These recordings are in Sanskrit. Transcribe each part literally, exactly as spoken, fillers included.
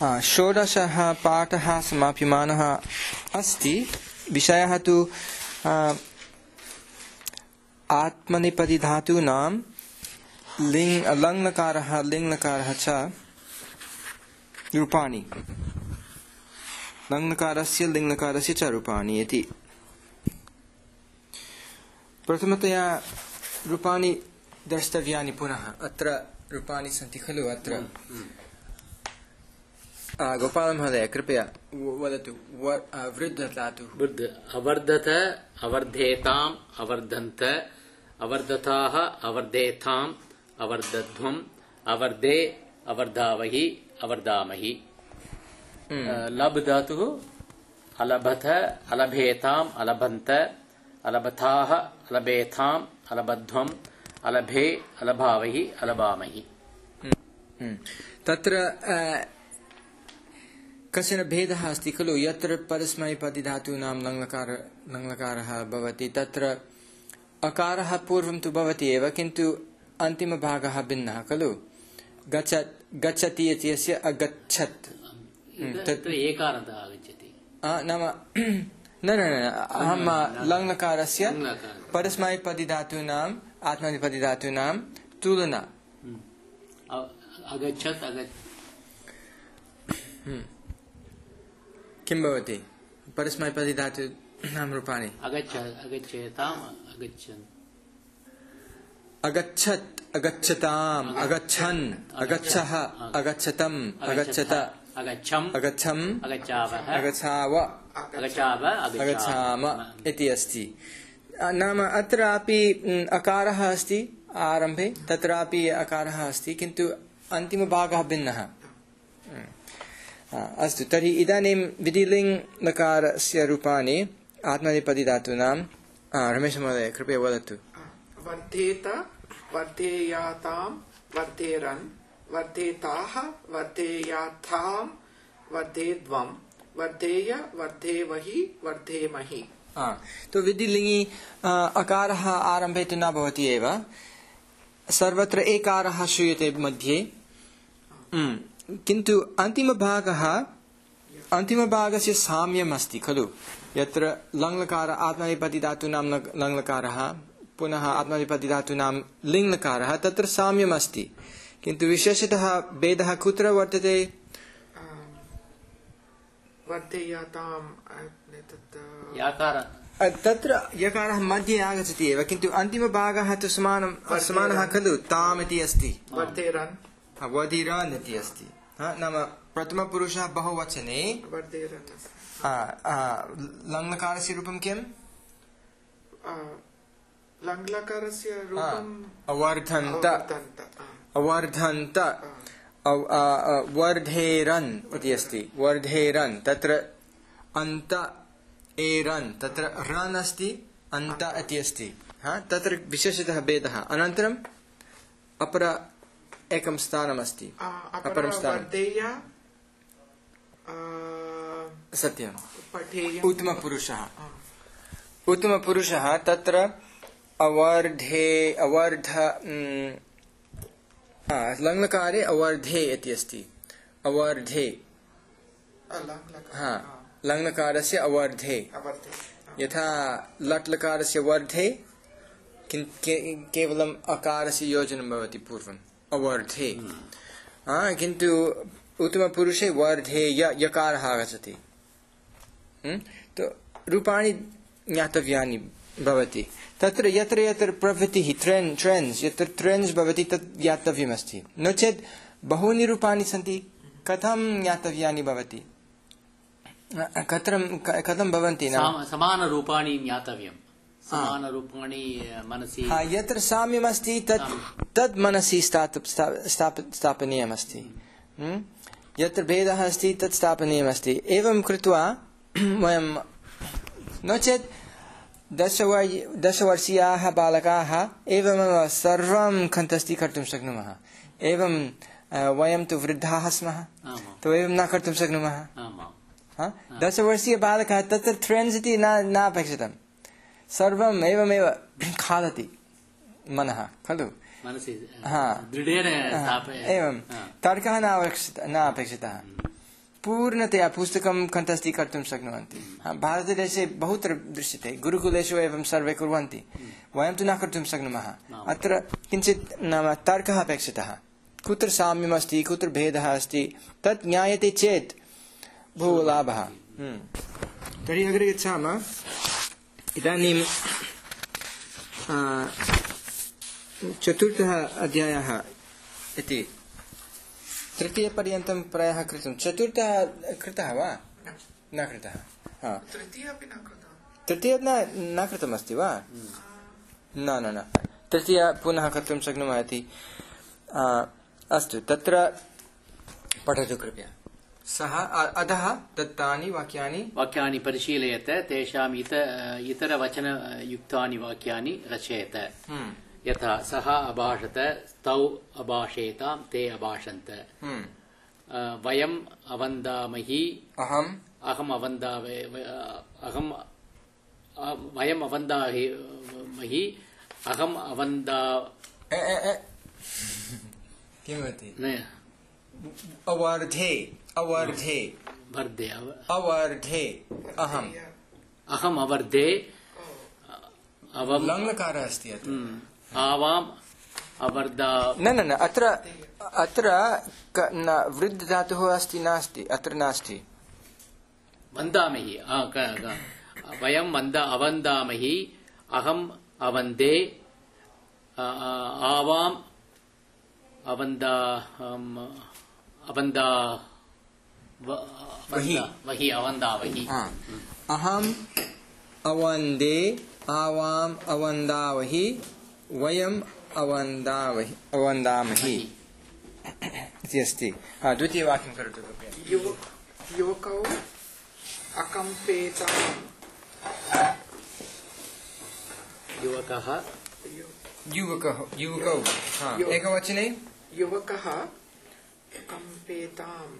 षोडशः पाठः समाप्यमानः अस्ति। विषयः तु आत्मनेपदिधातूनां लिङ् लङ्लकारः लिङ्लकारः च रूपाणि, लङ्लकारस्य लिङ्लकारस्य च रूपाणि इति। प्रथमतया रूपाणि द्रष्टव्यानि पुनः। अत्र रूपाणि सन्ति खलु। अत्र गोपाल महोदय कृपया वदतु। वृद्धधातुः वृद्ध अवर्धत अवर्धेताम् अवर्धन्त अवर्धताः अवर्धेताम् अवर्धध्वम् अवर्धे अवर्धावहि अवर्धामहि। लब धातुः अलभत अलभेताम् अलभन्त अलभताः अलभेताम् अलभध्वम् अलभे अलभावहि अलभामहि। तत्र कश्चन भेदः अस्ति खलु। यत्र परस्मैपदिधातूनां लङ्लकार लङ्लकारः भवति तत्र अकारः पूर्वं तु भवति एव, किन्तु अन्तिमभागः भिन्नः खलु। गच्छत् गच्छति इत्यस्य अगच्छत् तत्र एकारन्तः आगच्छति नाम न न न अहं लङ्लकारस्य परस्मैपदिधातूनाम् आत्मनेपदिधातूनां तुलना। अगच्छत् किं भवति परस्मैपदिधातूनां रूपाणि? अगच्छेताम् अगच्छन् अगच्छत् अगच्छताम् अगच्छन् अगच्छः अगच्छतम् अगच्छत अगच्छम् अगच्छम् अगच्छावः अगच्छाव अगच्छाव अगच्छाम इति अस्ति। नाम अत्रापि अकारः अस्ति आरम्भे, तत्रापि अकारः अस्ति, किन्तु अन्तिमभागः भिन्नः। अस्तु, तर्हि इदानीं विधिलिङ्लकारस्य रूपाणि आत्मनेपदिधातूनां रमेश महोदय कृपया वदतु। वर्धेत वर्धेयाताम् वर्धेरन् वर्धेताः वर्धेयाथाम् वर्धेद्वम् वर्धेय वर्धेवहि वर्धेमहि। तो विधिलिङ्गि अकारः आरम्भे तु न भवति एव, सर्वत्र एकारः श्रूयते मध्ये, किन्तु अन्तिमभागः अन्तिमभागस्य साम्यम् अस्ति खलु। यत्र लङ्लकार आत्मनेपदिधातूनां लङ्लकारः पुनः आत्मनेपदिधातूनां लिङ्लकारः, तत्र साम्यम् अस्ति, किन्तु विशेषतः भेदः कुत्र वर्तते? तत्र यकारः मध्ये आगच्छति एव, किन्तु अन्तिमभागः तु समानं समानः खलु। ताम् इति अस्ति, वर्धिरन् इति अस्ति। नाम प्रथमपुरुषः बहुवचने लङ्लकारस्य रूपं किम्? लङ्लकारस्य रूपम् अवर्धन्त अवर्धन्त वर्धेरन् इति अस्ति। वर्धेरन् तत्र अन्त एरन्, तत्र रन् अस्ति, अन्त इति अस्ति। तत्र विशेषतः भेदः। अनन्तरम् अपर एकं स्थानमस्ति, अपरं स्थानं सत्यम् उत्तमपुरुषः। उत्तमपुरुषः तत्र अवर्धे अवर्ध लङ्लकारे अवर्धे इति अस्ति। अवर्धे लङ्लकारस्य अवर्धे, यथा लट्लकारस्य वर्धे केवलम् अकारस्य योजनं भवति पूर्वम् अवर्धे, किन्तु उत्तमपुरुषे वर्धे यकारः आगच्छति। तो रूपाणि ज्ञातव्यानि भवति। तत्र यत्र यत्र प्रवृत्तिः ट्रेन् ट्रेन्स् यत्र ट्रेन्स् भवति तत् ज्ञातव्यमस्ति। नो चेत् बहूनि रूपाणि सन्ति, कथं ज्ञातव्यानि भवति? कथं कथं भवन्ति? न समानरूपाणि ज्ञातव्यम्। समानरूपाणि मनसि यत्र साम्यमस्ति तत् तद् मनसि स्थापनीयमस्ति। यत्र भेदः अस्ति तत् स्थापनीयमस्ति। एवं कृत्वा वयं, नो चेत् दशवर् दशवर्षीयाः बालकाः एवमेव सर्वं कण्ठस्थीकर्तुं शक्नुमः। एवं वयं तु वृद्धाः स्मः, तो एवं न कर्तुं शक्नुमः। दशवर्षीयबालकः तत्र ट्रेन्स् इति न नापेक्षितं, सर्वम् एवमेव खादति मनः खलु। एवं तर्कः न अपेक्षितः। पूर्णतया पुस्तकं कण्ठस्थीकर्तुं शक्नुवन्ति भारतदेशे बहुत्र दृश्यते गुरुकुलेषु एवं सर्वे कुर्वन्ति वयं तु न कर्तुं शक्नुमः अत्र किञ्चित् नाम तर्कः अपेक्षितः कुत्र साम्यमस्ति कुत्र भेदः अस्ति तत् ज्ञायते चेत् बहु लाभः तर्हि अग्रे गच्छामः इदानीं चतुर्थः अध्यायः इति तृतीयपर्यन्तं प्रायः कृतं चतुर्थः कृतः वा न कृतः तृतीयपि न कृतः तृतीय न न कृतमस्ति वा न न न तृतीय पुनः कर्तुं शक्नुमः इति अस्तु तत्र पठतु कृपया सः अधः दत्तानि वाक्यानि वाक्यानि परिशीलयत तेषाम् इत इतरवचनयुक्तानि वाक्यानि रचयत यथा सः अभाषत तौ अभाषेतां ते अभाषन्त वयम् अवन्दामहि अहम् अहम् अवन्दामहे अहम् वयम् अवन्दामहि अहम् अवन्दा किमस्ति अवर्धे अवर्धे वर्धे अवर्धे अहम् अहम् अवर्धे अवम् लङ्लकारः अस्ति अत्र आवाम् अवर्धा न न न अत्र अत्र न वृद्ध धातुः अस्ति नास्ति अत्र नास्ति वन्दामहि वयं वन्द अवन्दामहि अहम् अवन्दे आवाम् अवन्दा अवन्दा वहि वहि अवन्दावहि अहम् अवन्दे आवाम् अवन्दावहि वयम् अवन्दावहि अवन्दामहि इति अस्ति द्वितीयवाक्यं करोतु कृपया युवकौ अकम्पेताम् युवकः युवकः युवकौ एकवचने युवकः अकम्पेताम्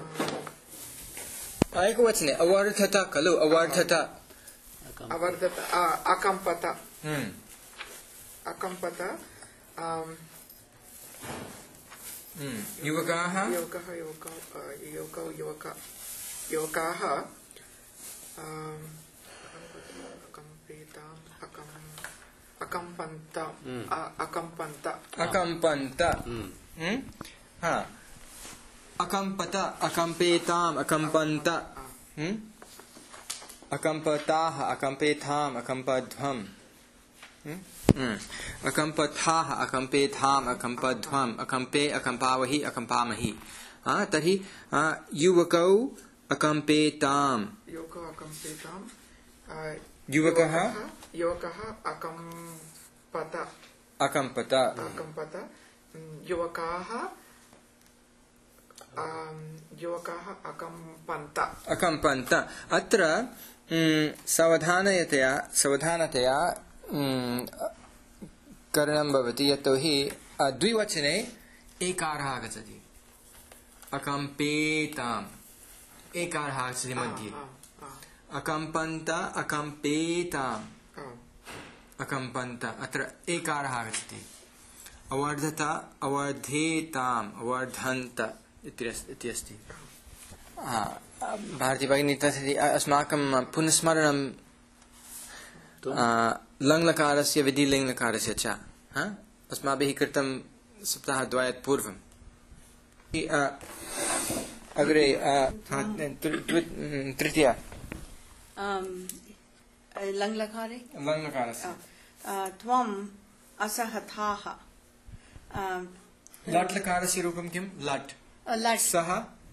एकवचने अवर्धत खलु अवर्धत अवर्धत अकम्पत अकम्पत युवकाः युवकः युवकौ युवकौ युवक युवकाः अकम्पेताम् अकम्पन्त अकम्पन्त अकम्पन्त हा अकम्पत अकम्पेताम् अकम्पन्त अकम्पताः अकम्पेथाम् अकम्पध्वम् अकम्पथाः अकम्पेथाम् अकम्पध्वम् अकम्पे अकम्पावहि अकम्पामहि तर्हि युवकौ अकम्पेताम् युवकौ अकम्पेताम् युवकः युवकः अकम्पत अकम्पत अकम्पत युवकाः युवकाः अकम्पन्त अकम्पन्त अत्र सावधानतया सावधानतया करणं भवति यतोहि द्विवचने एकारः आगच्छति अकम्पेताम् एकारः आगच्छति मध्ये अकम्पन्त अकम्पेताम् अकम्पन्त अत्र एकारः आगच्छति अवर्धत अवर्धेताम् अवर्धन्त इति अस्ति भारती भगिनी तर्हि अस्माकं पुनस्मरणं लङ्लकारस्य विधिलिङ्लकारस्य च अस्माभिः कृतं सप्ताहद्वयात् पूर्वम् अग्रे तृतीय लङ्लकारे लङ्लकारस्य त्वम् असहताः लट्लकारस्य रूपं किं लट् लट् सः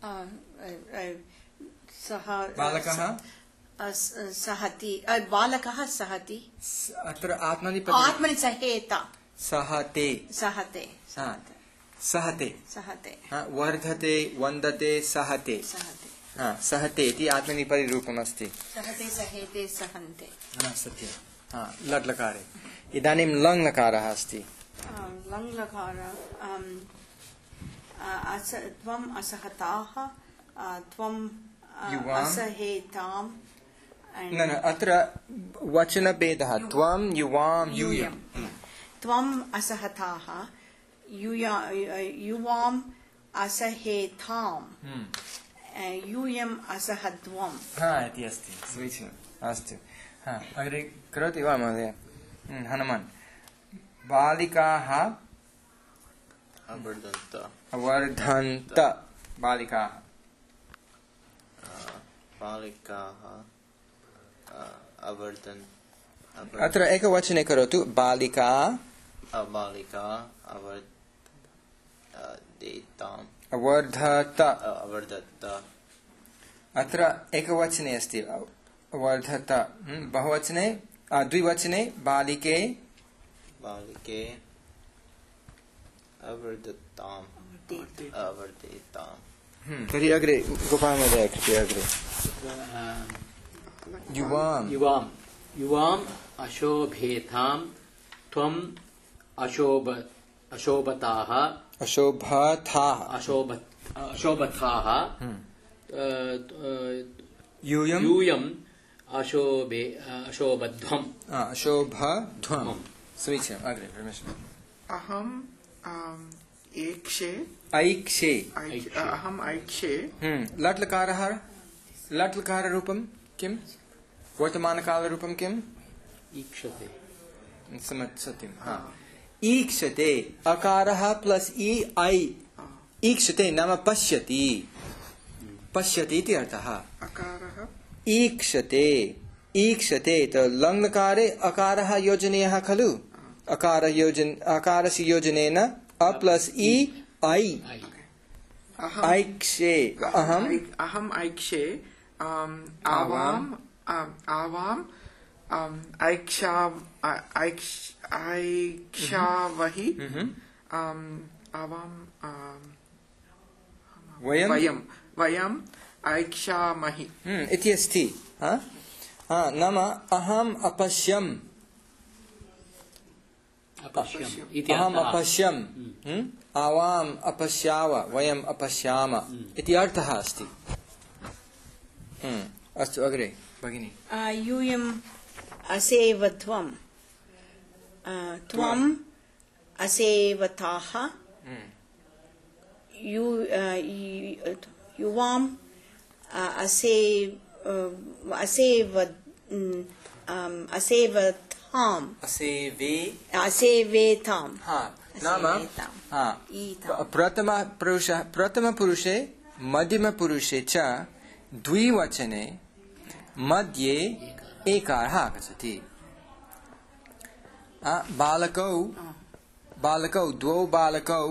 सः बालकः सहति बालकः सहति अत्र आत्मनेपदी आत्मनि सहेत सहते सहते सहते सहते वर्धते वन्दते सहते सहते इति आत्मनेपदीरूपम् अस्ति सहते सहेते सहन्ते सत्यं लट्लकारे इदानीं लङ्लकारः अस्ति लङ्लकार त्वम् असहताः त्वम् असहेताम् न न अत्र वचनभेदः त्वं युवां यूयं त्वम् असहताः युवाम् असहेताम् यूयम् असहध्वम् हा इति अस्ति समीचीनम् अस्तु हा अग्रे करोति वा महोदय हनुमान् बालिकाः अवर्धन्त अवर्धन्त बालिकाः बालिकाः अवर्धन् अत्र एकवचने करोतु बालिका बालिका अवर्धताम् अवर्धत अवर्धत अत्र एकवचने अस्ति अवर्धत बहुवचने द्विवचने बालिके बालिके अवर्धताम् अवर्धताम् तर्हि अग्रे गोपालमहोदय कृपया अग्रे युवां युवां युवाम् अशोभेतां त्वम् अशोभ अशोभताः अशोभथाः अशोभ अशोभथाः यूयं यूयम् अशोभे अशोभध्वम् अशोभध्वम् समीचीनम् अग्रे परमेश्वर अहम् आम्, ऐक्षे ऐक्षे ऐक्ष- अहम् ऐक्षे लट्लकारः लट्लकाररूपं किं वर्तमानकालरूपं किम् ईक्षते सत्यं हा ईक्षते अकारः प्लस ई ऐ ईक्षते नाम पश्यति पश्यति इति अर्थः अकारः ईक्षते ईक्षते तो लङ्लकारे अकारः योजनीयः खलु अकार योजन अकारस्य योजनेन अ प्लस ई ऐ अहम् ऐक्षे अहम् अहम् ऐक्षे आम्, आवाम् आम्, आवाम् आम्, ऐक्षा ऐक्ष- ऐक्षावहि आम्, आवाम् आम्, वयं वयं वयम् ऐक्षामहि हम्म, इति अस्ति हा हा नाम अहम् अपश्यम् अपश्यम् इति अहम् अर्थः। अपश्यम् हम्म, आवाम् अपश्याव वयम् अपश्याम इति अर्थः अस्ति हम्म, अस्तु अग्रे भगिनी यूयम् असेवध्वम् त्वम् असेवताः यु यु- युवाम् असे असेव असेवताम् असेवे असेवेताम् हा नाम असेवेताम्। हा ईताम्। प्रथम पुरुष प्रथम पुरुषे मध्यम पुरुषे च द्विवचने मध्ये एकारः आगच्छति बालकौ बालकौ द्वौ बालकौ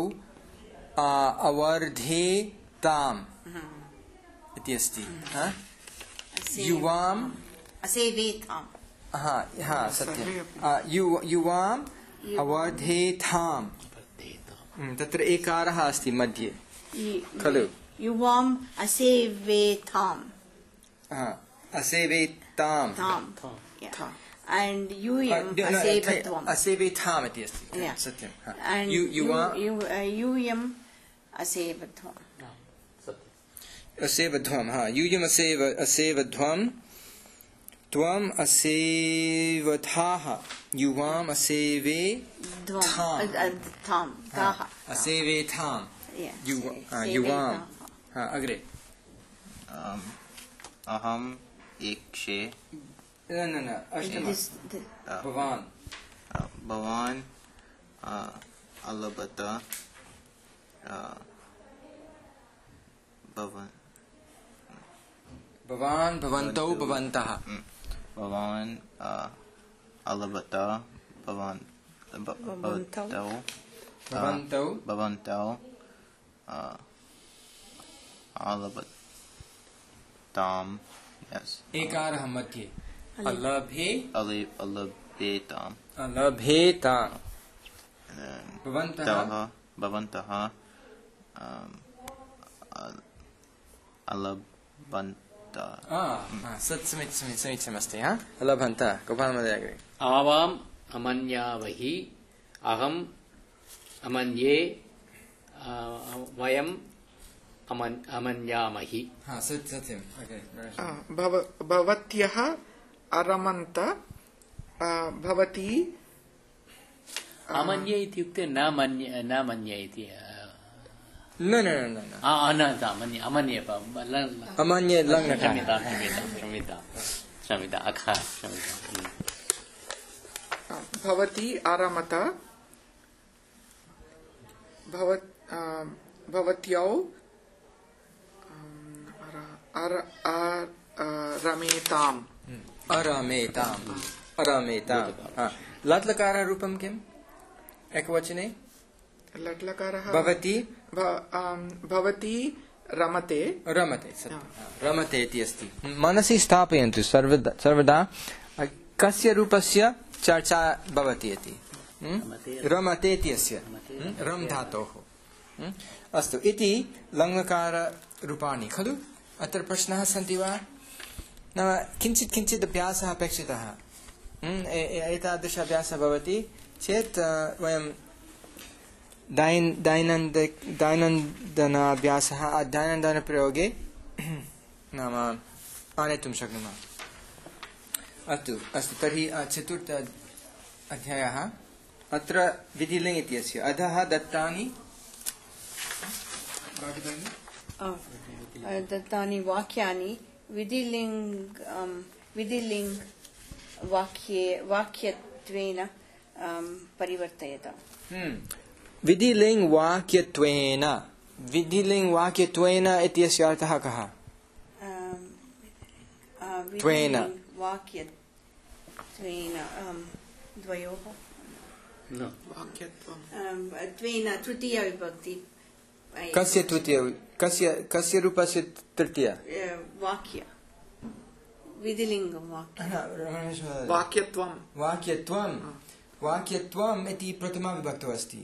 अवर्धेताम् इति अस्ति युवाम् असेवेताम् हा हा सत्यं यु- युवाम् अवर्धेताम् तत्र एकारः अस्ति मध्ये खलु युवाम् असेवेताम् हा, असेवेताम् ताम् था and यूयम् Uh, no, असेवत्वम् असेवेताम् इति अस्ति Yeah. सत्यं हा. and यु- युवा यूयम् असेवत्वम् असेवध्वम् हा यूयम् असेव असेवध्वम् त्वम् असेवथाः युवाम् असेवे थाम्. ताम् ताः असेवेथाम् Yeah, युवा से- हा, युवाम् सेवेताः। हा अग्रे अहम् ईक्षे न न न अष्टम This- this- भवान् भवान् अलभत भवान् भवान् भवन्तौ भवन्तः भवान् अलभत भवान् भ- भवन्तौ। भवन्तौ भवन्तौ भवन्तौ अलभताम् यस् एकारः मध्ये अलभे अलि अलभेताम् अलभेताम् भवन्तः भवन्तः भवन्तः आम्, अल- अलभन्तः आ, हा, सत् समीचीनं समीचीनं समीचीनमस्ति हा अलभन्तः गोपालमहोदय अग्रे आवाम् अमन्यावहि अहम् अमन्ये आ, वयम् अमन् अमन्यामहि हा सत् सत्यम् अग्रे आ, भव- भवत्यः अरमन्त आ, भवती अमन्ये इत्युक्ते न मन्य न मन्ये इति आ, न न न न न अमन्य अमन्य अमन्य लङ् नकार क्षम्यता क्षम्यता क्षम्यता क्षम्यता अखा क्षम्यता भवती आरमत भवत् भवत्यौ रमेताम् अरमेताम् अरमेताम् लट्लकारः रूपं किम् एकवचने लट्लकारः भवती भवती रमते रमते रमते इति अस्ति मनसि स्थापयन्तु सर्वदा सर्वदा कस्य रूपस्य चर्चा भवति इति रमते इति अस्य रम् धातोः अस्तु इति लङ्लकाररूपाणि खलु अत्र प्रश्नाः सन्ति वा नाम किञ्चित् किञ्चित् अभ्यासः अपेक्षितः एतादृश अभ्यासः भवति चेत् वयं दैन् दैनन्द दैनन्दिनाभ्यासः दैनन्दिनप्रयोगे नाम आनेतुं शक्नुमः अस्तु अस्तु तर्हि चतुर्थ अध्यायः अत्र विधिलिङ् इत्यस्य अधः दत्तानि दत्तानि वाक्यानि विधिलिङ् विधिलिङ् वाक्ये वाक्यत्वेन परिवर्तयत विधिलिङ् वाक्यत्वेन विधिलिङ् वाक्यत्वेन इत्यस्य अर्थः कः त्वेन वाक्यत्वेन द्वयोः वाक्यत्वं त्वेन तृतीया विभक्ति कस्य तृतीय कस्य कस्य रूपस्य तृतीय वाक्य विधिलिङ्गं वाक्य वाक्यत्वं वाक्यत्वं वाक्यत्वम् इति प्रथमा विभक्तौ अस्ति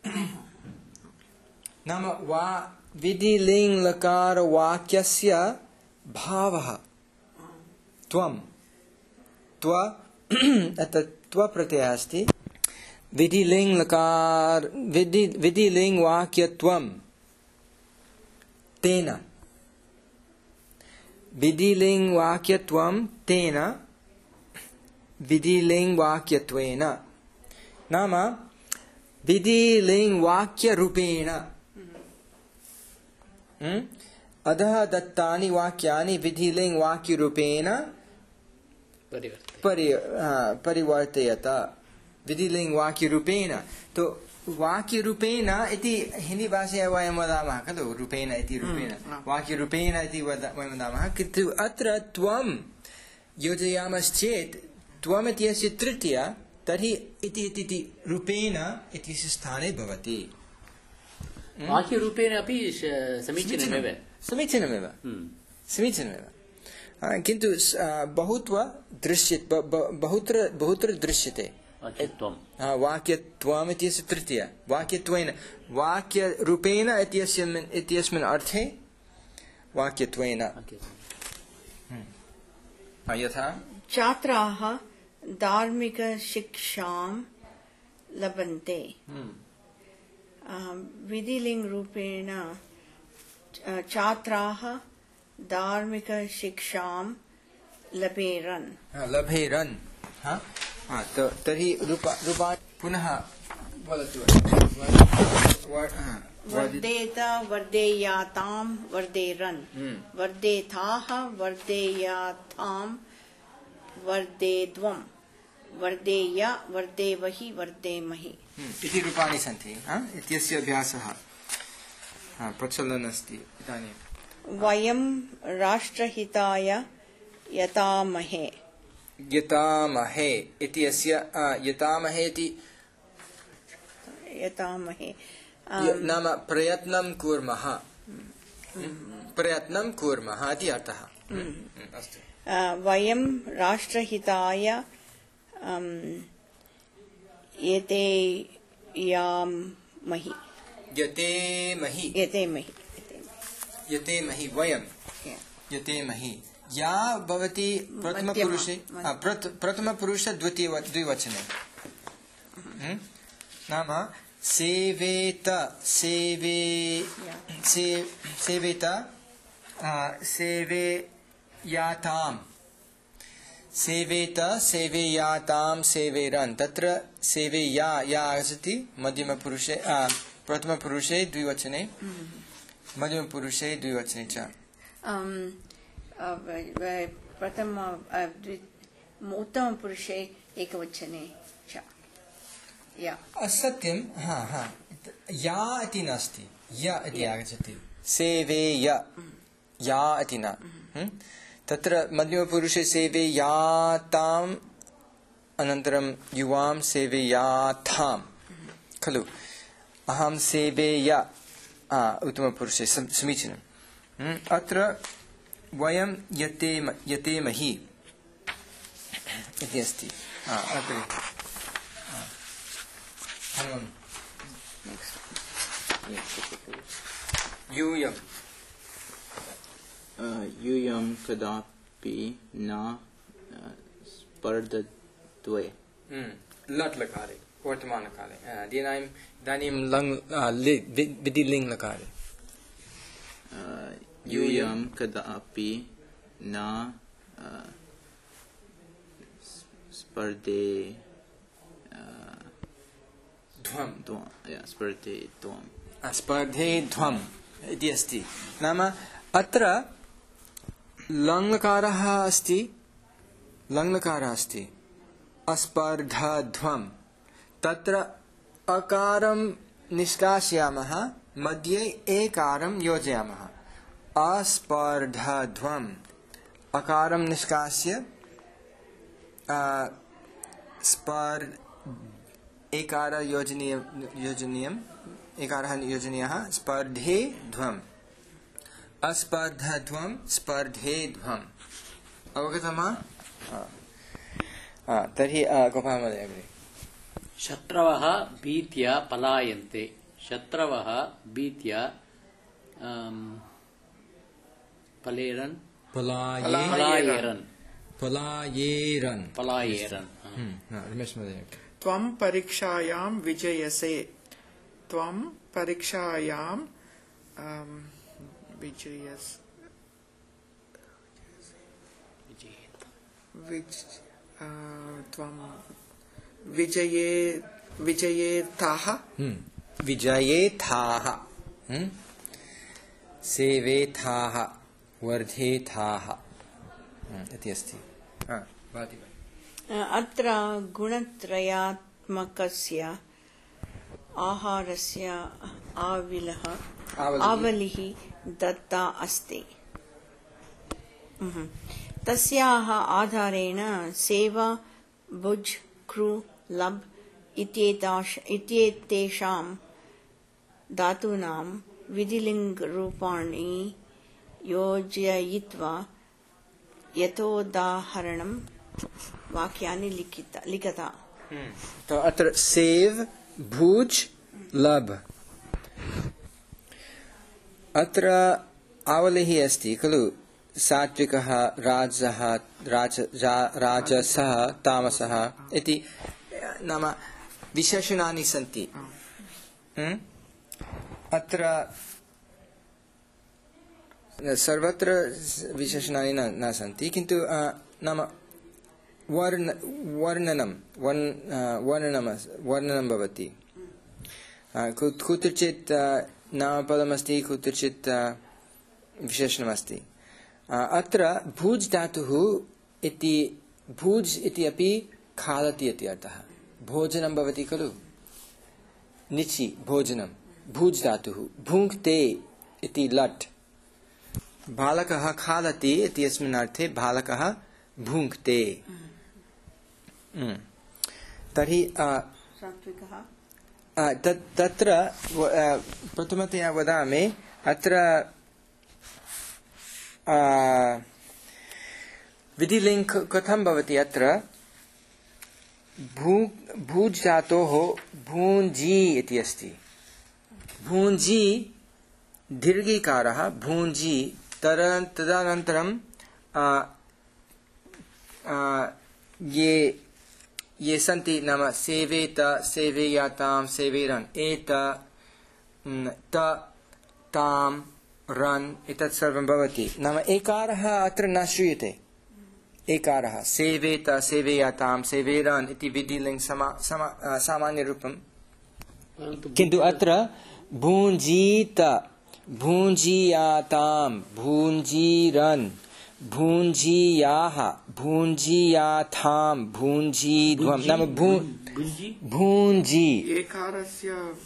नाम वा विधिलिङ् लकार वाक्यस्य भावः त्वं त्व अत्र त्व प्रत्ययः अस्ति विधिलिङ् लकार विधि विधिलिङ् वाक्यत्वं तेन विधिलिङ् वाक्यत्वं तेन विधिलिङ् वाक्यत्वेन नाम विधिलिङ् वाक्यरूपेण अधः दत्तानि वाक्यानि विधिलिङ् वाक्यरूपेण परिवर्तयत विधिलिङ् वाक्यरूपेण तो वाक्यरूपेण इति हिन्दी भाषायां वयं वदामः खलु रूपेण इति रूपेण वाक्यरूपेण इति वयं वदामः किन्तु अत्र त्वं योजयामश्चेत् त्वम् इत्यस्य तृतीया तर्हि इति इति रूपेण इत्यस्य स्थाने भवति वाक्यरूपेण अपि समीचीनमेव समीचीनमेव समीचीनमेव किन्तु बहुत्व दृश्यते बहुत्र बहुत्र दृश्यते वाक्यत्वम् इत्यस्य तृतीया वाक्यत्वेन वाक्यरूपेण इत्यस्मिन् इत्यस्मिन् अर्थे वाक्यत्वेन यथा छात्राः धार्मिकशिक्षां लभन्ते विधिलिङ् रूपेण छात्राः धार्मिकशिक्षां लभेरन् लभेरन् तर्हि रूपा रूपा पुनः वदतु वर्धेत वर्धेयातां वर्धेरन् वर्धेताः वर्धेयातां वर्धेद्वं वर्धेय वर्धेवहि वर्धेमहि इति रूपाणि सन्ति इत्यस्य अभ्यासः प्रचलन् अस्ति इदानीं वयं राष्ट्रहिताय यतामहे यतामहे इति अस्य यतामहे इति यतामहे नाम प्रयत्नं कुर्मः प्रयत्नं कुर्मः इति अर्थः अस्तु वयं राष्ट्रहिताय यतेयामहि यतेमहि यतेमहि यतेमहि वयं यतेमहि या भवति प्रथमपुरुषे प्रथमपुरुष द्वितीय द्विवचने नाम सेवेत सेवे सेवेत सेवेयातां सेवेत सेवेयातां सेवेरन् तत्र सेवेया या आगच्छति मध्यमपुरुषे प्रथमपुरुषे द्विवचने मध्यमपुरुषे द्विवचने च प्रथम उत्तमपुरुषे एकवचने च या असत्यं हा हा या इति नास्ति य इति आगच्छति सेवेय या इति न तत्र मध्यमपुरुषे सेवेयाताम् अनन्तरं युवां सेवेयाथां खलु अहं सेवेय उत्तमपुरुषे समीचीनम् अत्र वयं यतेम यतेमहि इति अस्ति अग्रे यूयं यूयं कदापि न स्पर्धद्वये लट् लकारे वर्तमानकाले इदानीं इदानीं लङ् विधिलिङ् लकारे यूयं कदापि न स्पर्धे ध्वं स्पर्धे ध्वं स्पर्धे ध्वम् इति अस्ति नाम अत्र लङ्लकारः अस्ति लङ्लकारः अस्ति अस्पर्धध्वं तत्र अकारं निष्कासयामः मध्ये एकारं योजयामः अस्पर्धध्वम् अकारं निष्कास्य स्पर् एकार योजनीय योजनीयम् एकारः योजनीयः स्पर्धे ध्वम् अस्पर्धध्वं स्पर्धे ध्वम् अवगतं वा तर्हि गोपाल महोदय अग्रे शत्रवः भीत्या पलायन्ते शत्रवः भीत्या पलेरन् पलायेरन् पलायेरन् पलायेरन् रमेश महोदय त्वं परीक्षायां विजयसे त्वं परीक्षायां विजयस त्वं विजये विजयेताः विजयेताः सेवेताः वर्धेताः इति अस्ति अत्र गुणत्रयात्मकस्य आहारस्य आविलः आवलिः दत्ता अस्ति तस्याः आधारेण सेवा भुज् कृ लब् इत्येतेषां धातूनां विधिलिङ्गरूपाणि योजयित्वा यथोदाहरणं वाक्यानि लिखिता लिखता तो अत्र सेव भुज् लब् अत्र आवलिः अस्ति खलु सात्विकः राजसः राजसः तामसः इति नाम विशेषणानि सन्ति अत्र सर्वत्र विशेषणानि न सन्ति किन्तु नाम वर्ण वर्णनं वर्णनं वर्णनं भवति कुत्रचित् नामपदमस्ति कुत्रचित् विशेषणमस्ति अत्र भुज् धातुः इति भुज् इति अपि खादति इति अर्थः भोजनं भवति खलु निचि भोजनं भुज् धातुः भुङ्क्ते इति लट् बालकः खादति इत्यस्मिन् अर्थे बालकः भुङ्क्ते तर्हि तत्र प्रथमतया वदामि अत्र विधिलिङ् कथं भवति अत्र भू भुज् धातोः भूञ्जी इति अस्ति भूञ्जी दीर्घिकारः भूञ्जी तदनन्तरं ये ये सन्ति नाम सेवेत सेवेयातां सेवेरन् एत त तां रन् एतत् सर्वं भवति नाम एकारः अत्र न श्रूयते एकारः सेवेत सेवेयातां सेवेरन् इति विधिलिङ् समा सामान्यरूपं किन्तु अत्र भुञ्जीत भुञ्जीयातां भुञ्जीरन् भुञ्जीयाः भुञ्जीयाथां भुञ्जीध्वं नाम भू भुञ्जी एकारस्य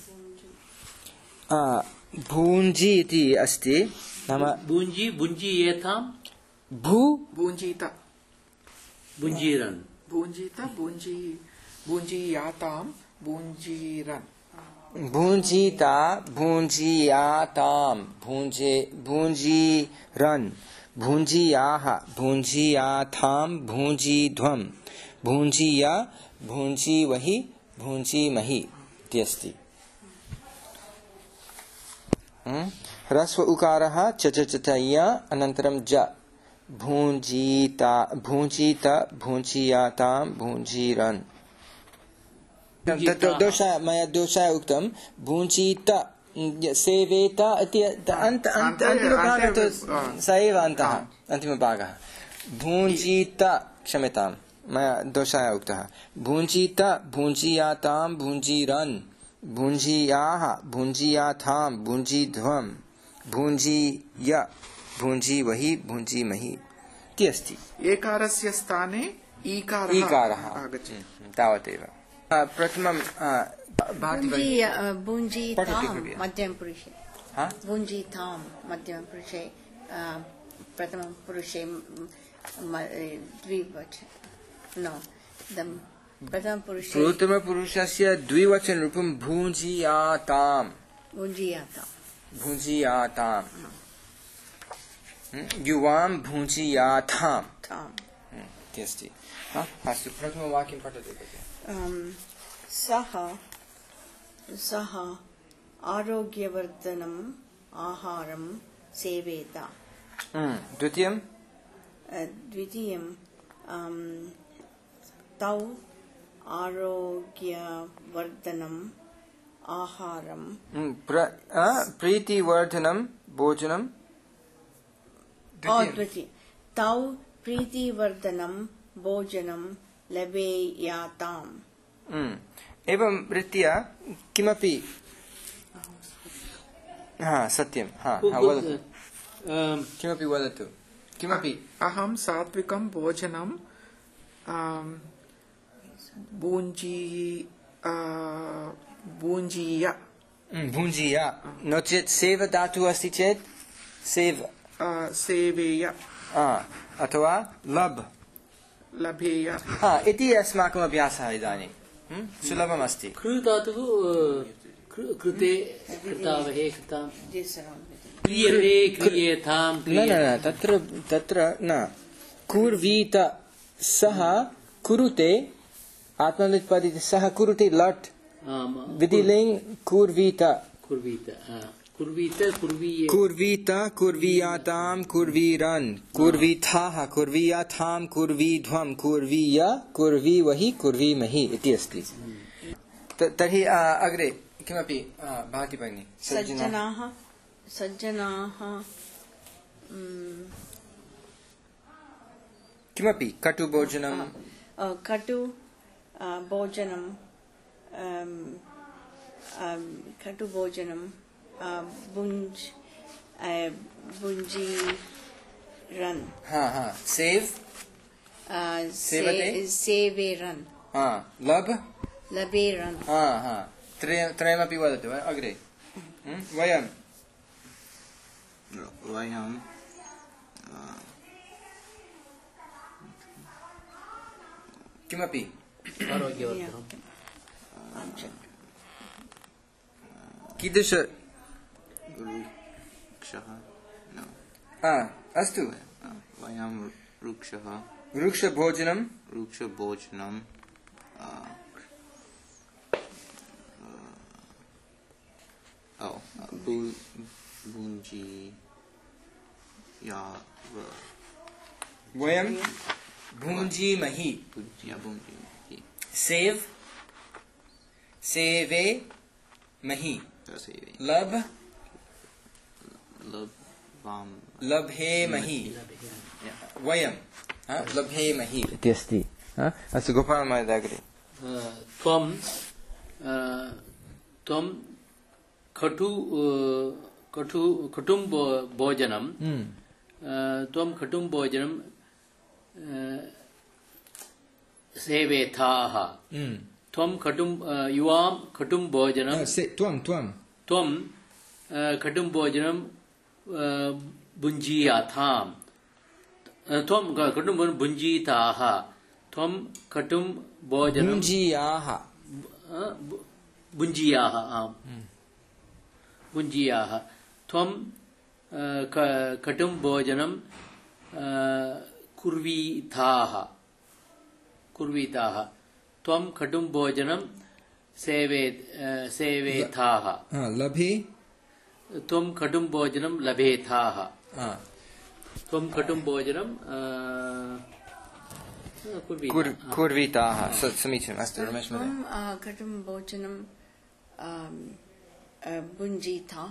भुञ्जी इति अस्ति नाम भुञ्जी भुञ्जीयेतां भू भुञ्जीत भुञ्जीरन् भुञ्जीत भुञ्जी भुञ्जीयातां भुञ्जीरन् भुञ्जीता भुञ्जीयातां भुञ्जे भुञ्जीरन् भुञ्जीयाः भुञ्जीयाथां भुञ्जीध्वं भुञ्जीया भुञ्जीवहि भुञ्जीमहि इति अस्ति। ह्रस्व उकारः चचचतय अनन्तरं ज भुञ्जीता भुञ्जीत भुञ्जीयातां भुञ्जीरन् तत्र दोषः मया दोषः उक्तं भुञ्जीत सेवेत इति अन्त अन्तिमभागः तु स एव अन्तः अन्तिमभागः भुञ्जीत क्षम्यतां मया दोषः उक्तः भुञ्जीत भुञ्जीयातां भुञ्जीरन् भुञ्जीयाः भुञ्जीयाथां भुञ्जीध्वं भुञ्जीय भुञ्जीवहि भुञ्जीमहि इति अस्ति। एकारस्य स्थाने ईकारः ईकारः आगच्छति तावदेव। प्रथमं भुञ्जीतां मध्यमपुरुषे भुञ्जीतां मध्यमपुरुषे प्रथमं पुरुषे द्विवचन नो प्रथमपुरुषे प्रथमपुरुषस्य द्विवचनरूपं भुञ्जीयातां भुञ्जीयातां भुञ्जीयातां युवां भुञ्जीयाथां इति अस्ति। अस्तु प्रथमवाक्यं पठतु। सः सः आरोग्यवर्धनम् आहारं सेवेत। द्वितीयं द्वितीयं तौ आरोग्यवर्धनम् आहारं प्रीतिवर्धनं भोजनं तौ प्रीतिवर्धनं भोजनं लभेयाताम्। एवं रीत्या किमपि हा सत्यं हा वदतु किमपि वदतु किमपि अहं सात्विकं भोजनं भुञ्जी भुञ्जीय भुञ्जीय नो चेत् सेव धातुः अस्ति चेत् सेव सेवेय अथवा लभ लभेय इति अस्माकम् अभ्यासः इदानीं सुलभमस्ति। कृ धातुः कृते कृतावहे कृतां क्रियते क्रियेतां न न तत्र तत्र न कुर्वीत सः कुरुते आत्मनिष्पत्ति सः कुरुते लट् विधिलिङ्ग् कुर्वीत कुर्वीत कुर्वीत कुर्वीये कुर्वीत कुर्वीयातां कुर्वीरन् कुर्वीथाः कुर्वीयाथां कुर्वीध्वं कुर्वीय कुर्वीवहि कुर्वीमहि इति अस्ति। तर्हि अग्रे किमपि भाति भगिनि सज्जनाः सज्जनाः किमपि कटुभोजनं कटु भोजनं कटुभोजनं भुञ्ज भुञ्जीरन् हा हा सेव सेवेरन् लभ लभेरन् हा हा त्रयमपि वदतु अग्रे वयं वयं किमपि कीदृश वृक्षः अस्तु वयं वृक्षः वृक्षभोजनं वृक्षभोजनं भुञ्जी वयं भुञ्जीमहि सेव सेवे महि लभ लभेमहि वयं लभेमहि इति अस्ति। अस्तु गोपालमहोदय अग्रे त्वं त्वं कटु कटु कुटुम्बो भोजनं Hmm. त्वं कुटुम्बोजनं सेवेथाः Hmm. त्वं कटुं युवां कुटुम्बोजनं Uh, say, Tuam, tuam. त्वं कुटुम्बोजनं भुञ्जीयाथाम् त्वं कुटुम्बोजनं भुञ्जीताः त्वं कुटुम्बोजनं Bunjiyaha. भुञ्जीयाः आम् भुञ्जीयाः त्वं कुटुम्बोजनं कुर्वीताः कुर्वीताः त्वं कुटुम्बोजनं सेवे सेवेथाः Ah, labhe. त्वं कुटुम्बोजनं लभेथाः Ah. त्वं कुटुम्बोजनं Kur kurvitaha. So samichinam. Astu Ramesh Mahoday. त्वं कटुं भोजनं भुञ्जीताः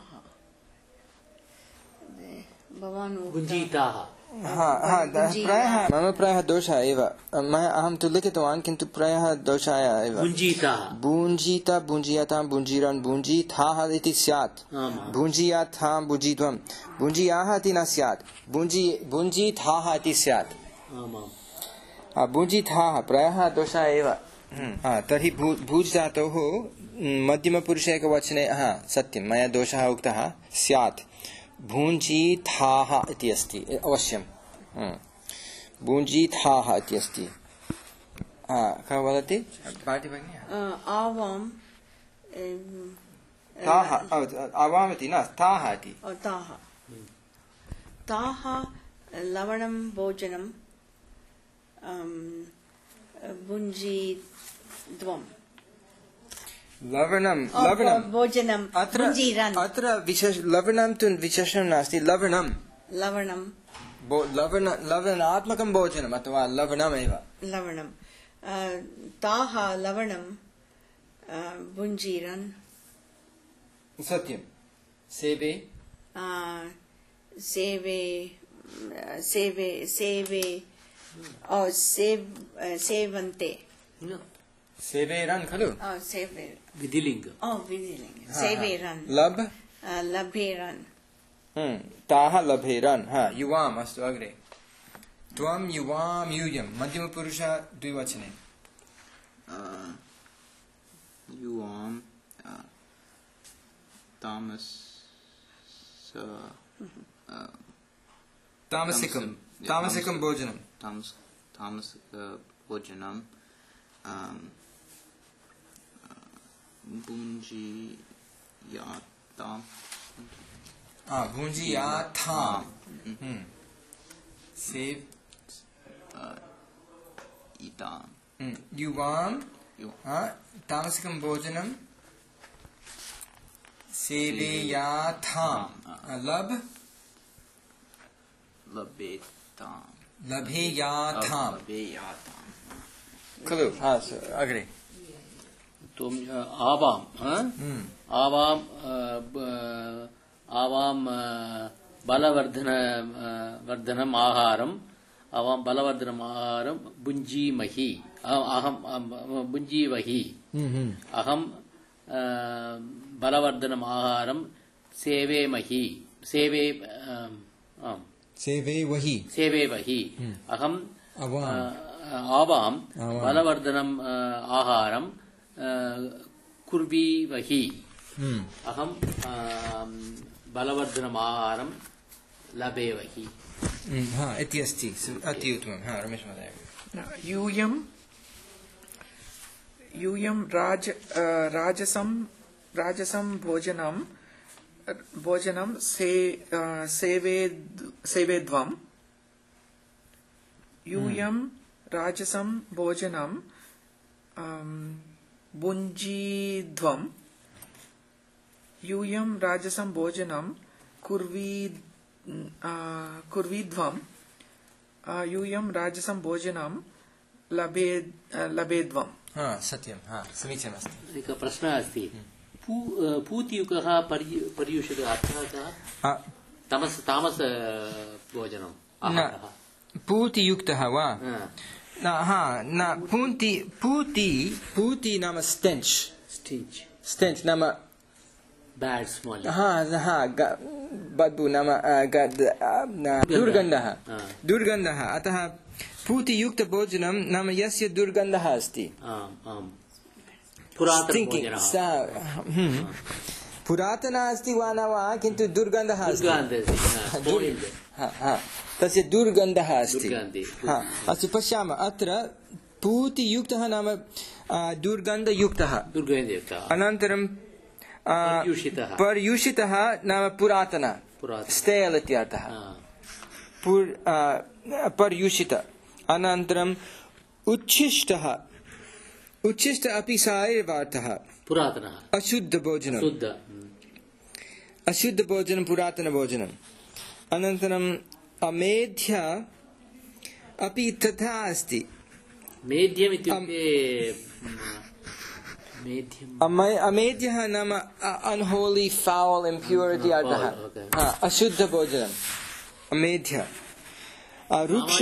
भवान् उक्तवान्। भुञ्जीताः हा हा प्रायः मम प्रायः दोषः एव मया अहं तु लिखितवान् किन्तु प्रायः दोषाय एव भुञ्जीताः भुञ्जीता भुञ्जीयतां भुञ्जीरन् भुञ्जीथाः इति स्यात् भुञ्जीयाथां भुञ्जीत्वं भुञ्जीयाः इति न स्यात् भुञ्जी भुञ्जीथाः इति स्यात् भुञ्जीथाः प्रायः दोषः एव तर्हि भू भुज् धातोः मध्यमपुरुषैकवचने हा सत्यं मया दोषः उक्तः स्यात् भुञ्जीथाः इति अस्ति अवश्यं भुञ्जीथाः इति अस्ति कः वदति पाठिभगिनी आवां ताः आवाम् इति न ताः इति ताः ताः लवणं भोजनं भुञ्जीत्वं लवणं लवणं भोजनं अत्र भुञ्जीरन् अत्र विशेष लवणं तु विशेषं नास्ति लवणं लवणं लवण लवणात्मकं भोजनम् अथवा लवणमेव लवणं ताः लवणं भुञ्जीरन् सत्यं सेवे सेवे सेवे सेवे सेव सेवन्ते सेवेरन् खलु सेवे विधिलिङ्ग विधिलिङ्ग सेवेरन् लभ लभेरन् ताः लभेरन् हा युवाम् अस्तु अग्रे त्वं युवां यूयं मध्यमपुरुष द्विवचने युवां तामस तामसिकं तामसिकं भोजनं तामस तामसिक भोजनं भुञ्जीयाताम् भुञ्जीयाथाम् सेव इताम् युवां तामसिकं भोजनं सेवेयाथाम् लभ लभेताम् लभेयाथाम् लभेयाताम् खलु अग्रे त्वं आवाम् आवाम् आवां बलवर्धन वर्धनम् आहारम् आवां बलवर्धनम् आहारं भुञ्जीमहि अहं भुञ्जीवहि अहं बलवर्धनम् आहारं सेवेमहि सेवे सेवेवहि सेवेवहि अहं आवां बलवर्धनम् आहारं कुर्वीवहि अहं बलवर्धनम् आहारं लभेवहि हा इति अस्ति अति उत्तमं हा रमेश महोदय यूयं यूयं राज राजसं राजसं भोजनं भोजनं से सेवे सेवेद्वं यूयं राजसं भोजनं भुञ्जीध्वं यूयं राजसं भोजनं कुर्वी कुर्वीध्वं यूयं राजसं भोजनं लभे लभेद्वं हा सत्यं हा समीचीनमस्ति एकः प्रश्नः अस्ति पूतियुगः पर्युषकः अर्थः कः तामस तामस भोजनं पूतियुक्तः वा न हा न पूति पूति पूति नाम स्टेंच स्टिंच स्टेंच नाम Bad smell. हा हा बद्बू नाम दुर्गन्धः दुर्गन्धः अतः पूतियुक्तभोजनं नाम यस्य दुर्गन्धः अस्ति पुरातन अस्ति वा न वा किन्तु दुर्गन्धः अस्ति तस्य दुर्गन्धः अस्ति अस्तु पश्यामः अत्र पूतियुक्तः नाम दुर्गन्धयुक्तः अनन्तरं पर्युषितः नाम पुरातन स्टेल् इत्यर्थः पर्युषित अनन्तरम् उच्छिष्टः उच्छिष्ट अपि स एव अर्थः पुरातनः अशुद्धभोजनम् अशुद्धभोजनं पुरातनभोजनम् अनन्तरम् अमेध्य अपि तथा अस्ति मेध्यम् इत्युक्ते अमेध्यः नाम अनहोली फाउल इम्प्यूर् इति अर्थः अशुद्धभोजनम् अमेध्य रुक्ष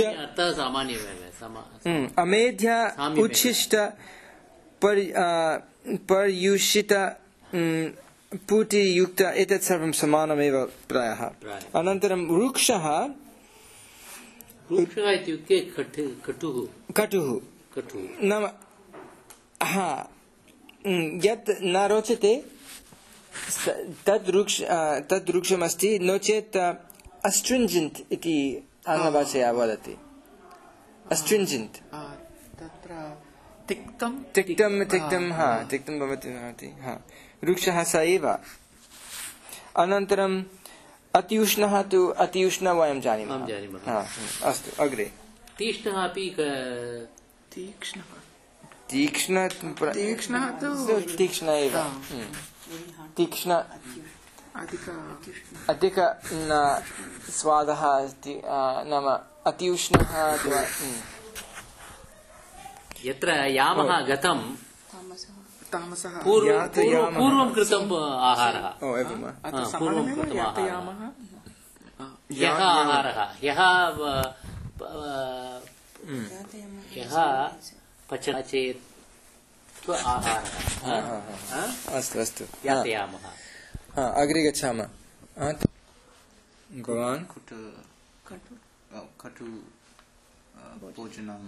अमेध्य उच्छिष्ट पर्युषित पूतियुक्त एतत् सर्वं समानमेव प्रायः अनन्तरं वृक्षः वृक्षः इत्युक्ते कटुः कटुः कटुः नाम हा यत् न रोचते तद् वृक्ष तद् वृक्षमस्ति नो चेत् अस्ट्रिञ्जेण्ट् इति आङ्ग्लभाषया वदति अस्ट्रिञ्जेण्ट् तत्र तिक्तं तिक्तं तिक्तं हा तिक्तं भवति हा वृक्षः स एव अनन्तरम् अत्युष्णः तु अत्युष्ण वयं जानीमः अस्तु अग्रे तीक्ष्णः अपि तीक्ष्णः तीक्ष्ण तीक्ष्णः तु तीक्ष्ण एव तीक्ष्ण अधिक न स्वादः अस्ति नाम अत्युष्णः यत्र यामः गतं तामसः पूर्वं कृतम् आहारः पूर्वं कृतम् आहारः ह्यः आहारः ह्यः ह्यः पचन चेत् आहारः अस्तु अस्तु यातयामः अग्रे गच्छामः भवान् कटु कटु भोजनं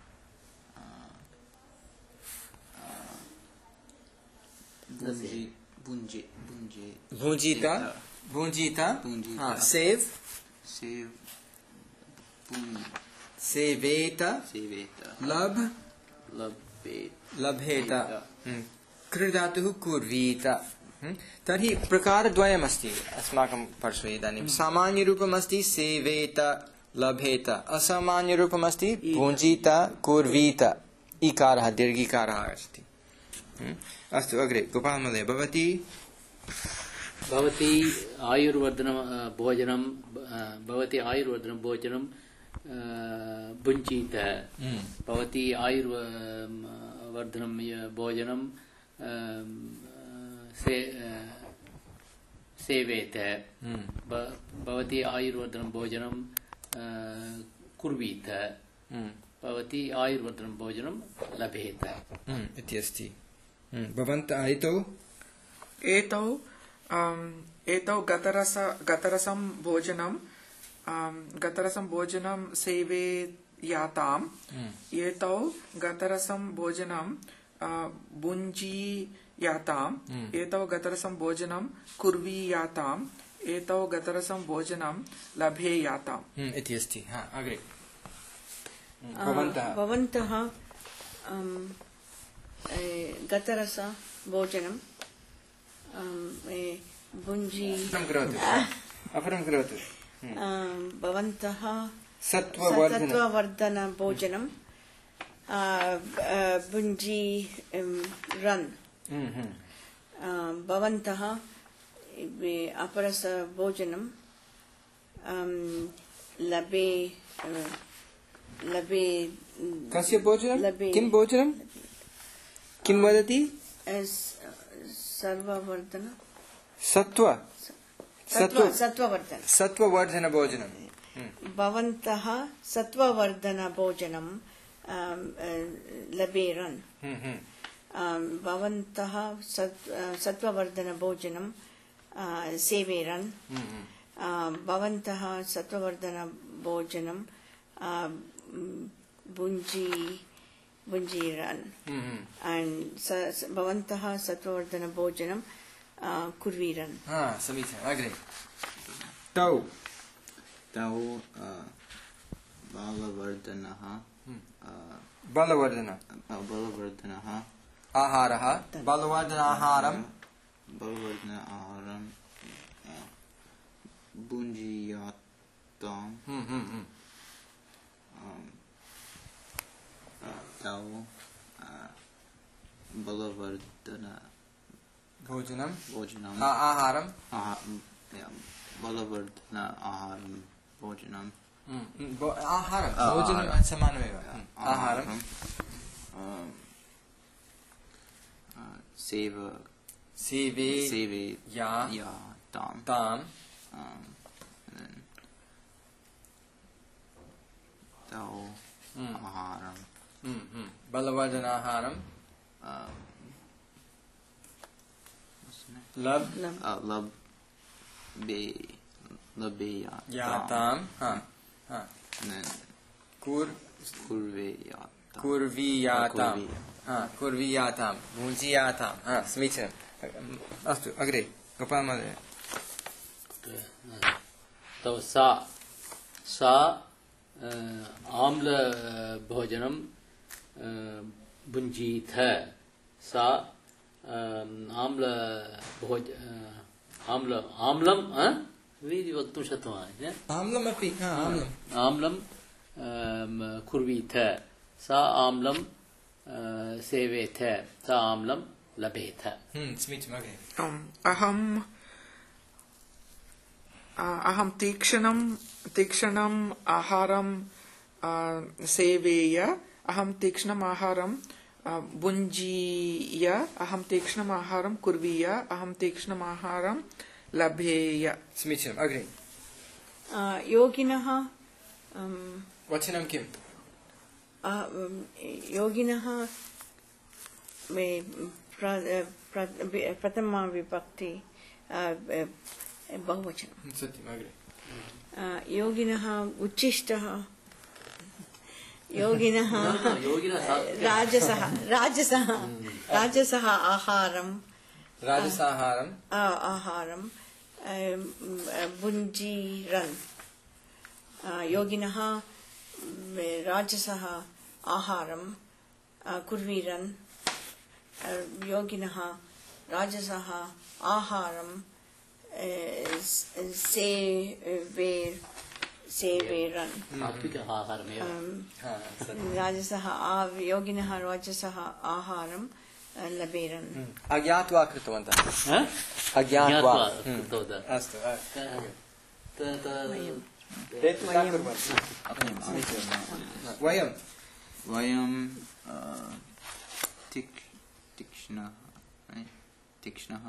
भुञ्जीता भुञ्जीता सेव सेव सेवेत सेवेत लभ लभेत लभेत क्रीडातुः कुर्वीत तर्हि प्रकारद्वयमस्ति अस्माकं पार्श्वे इदानीं सामान्यरूपमस्ति सेवेत लभेत असामान्यरूपमस्ति भुञ्जीत कुर्वीत इकारः दीर्घिकारः अस्ति अस्तु अग्रे गोपाल महोदय भवती भवती आयुर्वर्धनं भोजनं भवती आयुर्वर्धनं भोजनं भुञ्जीत भवती आयुर्वर्धनं भोजनं से सेवेत भवती आयुर्वर्धनं भोजनं कुर्वीत भवती आयुर्वर्धनं भोजनं लभेत इति अस्ति भवन्तः एतौ एतौ एतौ गतरस गतरसं भोजनं गतरसं भोजनं सेवेयाताम् एतौ गतरसं भोजनं भुञ्जीयाताम् एतौ गतरसं भोजनं कुर्वीयाताम् एतौ गतरसं भोजनं लभेयाताम् इति अस्ति हा अग्रे भवन्तः गतरस भोजनं भुञ्जी अपरं करोतु भवन्तः सत्त्ववर्धन भोजनं भुञ्जी रन् भवन्तः अपरस भोजनं लभे लभे कस्य भोजनं किं भोजनं किं वदति सर्ववर्धन सत्त्व सत्त्व सत्त्ववर्धन सत्त्ववर्धन भोजनं भवन्तः सत्त्ववर्धन भोजनं लभेरन् भवन्तः सत्त्ववर्धन भोजनं सेवेरन् भवन्तः सत्त्ववर्धनभोजनं भुञ्जी भुञ्जीरन् and भवन्तः सत्त्ववर्धनभोजनं कुर्वीरन्. समीचीनम्. अग्रे तौ तौ बलवर्धनः बलवर्धन बलवर्धनः आहारः बलवर्धनाहारं बलवर्धन आहारं भुञ्जीयाताम् तौ बलवर्धन भोजनं भोजनं आहारं बलवर्धन आहारं भोजनं आहारं भोजनं समानमेव. आहारं सेव सेवे सेवे या या ताम ताम तौ आहारं बलवर्धनाहारं लब लब बे लबेया याताम हाँ हाँ कुर कुर्वेयाताम कुर्वीयाताम हाँ कुर्वीयाताम भुञ्जीयाताम. हाँ समीचीनम्. अस्तु अग्रे गोपालमहोदय. तव सा सा आम्ल भोजनं भुञ्जीथ. सा आम्ल भोज आम्ल आम्लं इति वक्तुं शक्नुमः. आम्लमपि आम्लम् आम्लं कुर्वीथ. सा आम्लं सेवेथ. सा आम्लं लभेथ. समीचीनम्. अग्रे अहम् अहं तीक्ष्णं तीक्ष्णम् आहारं सेवेय. अहं तीक्ष्णम् आहारं भुञ्जीय. अहं तीक्ष्णम् आहारं कुर्वीय. अहं तीक्ष्णम् आहारं लभेय. समीचीनम्. अग्रे योगिनः वचनं किम्? योगिनः प्रथमा विभक्ति बहुवचनं. सत्यम्. अग्रे योगिनः उच्छिष्टः. योगिनः राजसः राजसः राजसः आहारं राजसाहारं आहारं भुञ्जीरन्. योगिनः राजसः आहारं कुर्वीरन्. योगिनः राजसः आहारं सेवेर् सेवेरन्. राजसः योगिनः राजसः आहारं लभेरन्. अज्ञात्वा कृतवन्तः. अज्ञात्वा. अस्तु वयं वयं तीक्ष्णः तीक्ष्णः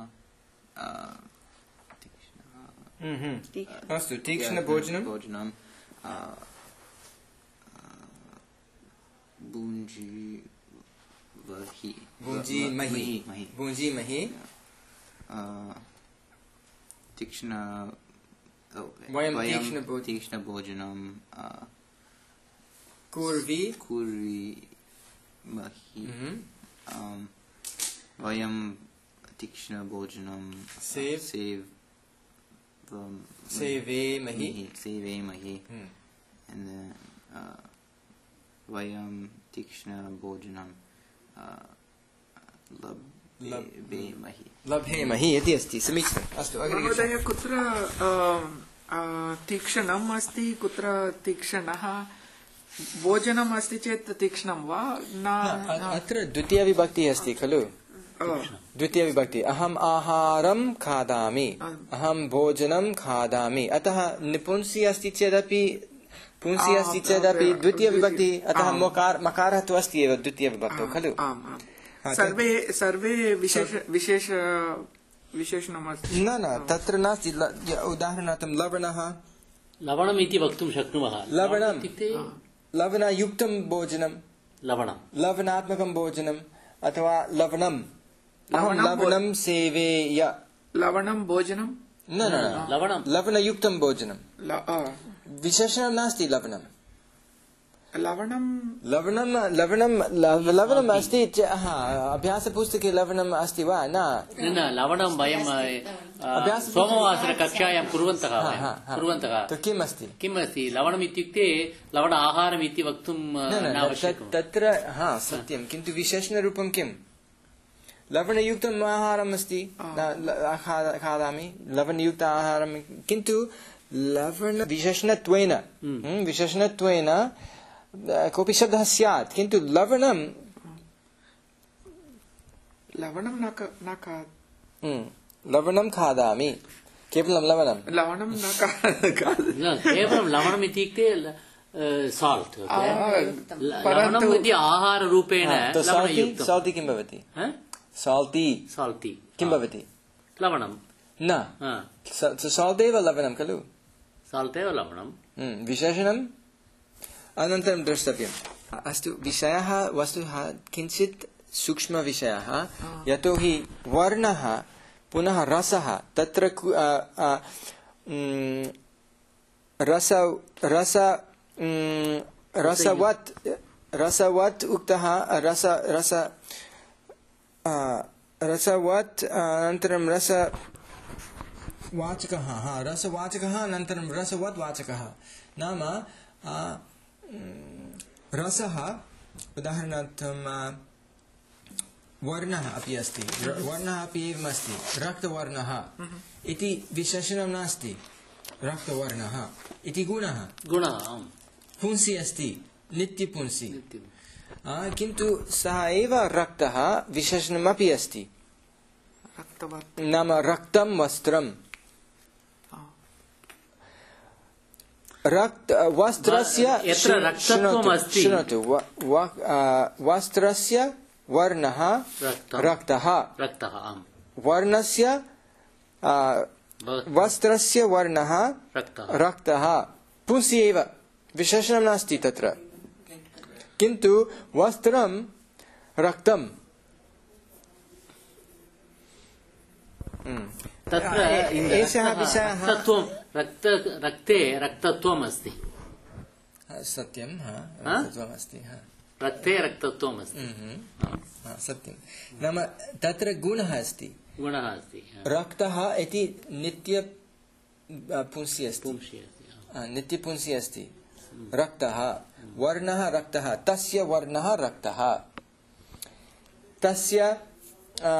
अस्तु तीक्ष्णभोजनं भोजनं भुञ्जी वहि भुञ्जीमहि भुञ्जीमहि तीक्ष्ण वयं तीक्ष्णभोजनं कुर्वी कुर्वीमहि. वयं तीक्ष्णभोजनं सेव सेव सेवेमहि सेवेमहि. and then वयं तीक्ष्णभोजनं लभेमहि लभेमहि इति अस्ति. समीचीनम्. अस्तु अग्रे महोदय कुत्र तीक्ष्णम् अस्ति कुत्र तीक्ष्णः भोजनम् अस्ति चेत् तीक्ष्णं वा न? अत्र द्वितीयविभक्तिः अस्ति खलु. द्वितीयविभक्ति अहम् आहारं खादामि अहं भोजनं खादामि. अतः निपुंसि अस्ति चेदपि पुंसि अस्ति चेदपि द्वितीयविभक्ति. अतः मकार मकारः तु अस्ति एव द्वितीयविभक्तौ खलु. सर्वे सर्वे विशेष विशेष विशेषणमस्ति. न न तत्र नास्ति. उदाहरणार्थं लवणः लवणम् इति वक्तुं शक्नुमः. लवणम् इत्युक्ते लवणयुक्तं भोजनं लवणं लवणात्मकं भोजनम् अथवा लवणम्. अहं लवणं सेवेय लवणं भोजनं न न न लवणं लवणयुक्तं भोजनं ल- आ, विशेषणं नास्ति लवणं लवणं लवणं लवणं लव- लवणम् अस्ति च- हा अभ्यासपुस्तके लवणम् अस्ति वा न न न लवणं वयं अभ्यास- सोमवासरकक्षायां कुर्वन्तः हा, वयं हा, हा। कुर्वन्तः तु किम् अस्ति किम् अस्ति लवणम् इत्युक्ते लवण आहारम् इति वक्तुं न न नावश्यकम् तत्- तत्र हा सत्यं किन्तु विशेषणरूपं किम् लवणयुक्तम् आहारम् अस्ति न- ल- खा- खादामि लवणयुक्त आहारं किन्तु लवण विशेषणत्वेन हम्म, विशेषणत्वेन अ, कोऽपि शब्दः स्यात् किन्तु लवणं लवणं न क- न खा- हम्म, लवणं खादामि केवलं लवणं लवणं न खा- खा- न केवलं लवणम् इत्युक्ते साल्ट् लवणम् परन्तु- इति आहाररूपेण साल्टी लवणयुक्तं साल्टी किं भवति साल्टी साल्टी किं भवति लवणं न साल्ट् एव लवणं खलु साल्ट् एव लवणं हम्म, विशेषणम् अनन्तरं द्रष्टव्यम् अस्तु विषयः वस्तुतः किञ्चित् सूक्ष्मविषयः यतोहि वर्णः पुनः रसः तत्र कु- अ, अ, mm, रस रस mm, रसवत् रसवत् उक्तः रस रस अ, रसवत् अनन्तरं रस वाचकः हा रसवाचकः अनन्तरं रसवत् वाचकः नाम अ, mm, रसः उदाहरणार्थं अ, वर्णः अपि अस्ति र- वर्णः अपि एवम् अस्ति रक्तवर्णः इति विशेषणं नास्ति रक्तवर्णः इति गुणः गुणः आम्। पुंसि अस्ति नित्यपुंसि नित्यम्। आ, किन्तु सः एव रक्तः विशेषणमपि अस्ति रक्तवत् नाम रक्तं वस्त्रं रक्त वस्त्रस्य यत्र रक्तत्वम् शृणोतु अस्ति। शृणोतु व- व- आ, वस्त्रस्य वर्णः रक्तं। रक्तः रक्तः आम् वर्णस्य आ, व- वस्त्रस्य वर्णः रक्तः रक्तः पुंसि एव विशेषणं नास्ति तत्र किन्तु वस्त्रं रक्तं हम्म। तत्र ए- एषः विषयः रक्तत्वं रक्त रक्ते रक्तत्वम् अस्ति सत्यं हा हा? रक्तत्वमस्ति हा रक्ते रक्तत्वम् अस्ति हम्म। हा, सत्यं नाम तत्र गुणः अस्ति गुणः अस्ति रक्तः इति नित्य आ, पुंसि अस्ति पुंसि अस्ति आ, नित्यपुंसि अस्ति रक्तः वर्णः रक्तः तस्य वर्णः रक्तः तस्य आ,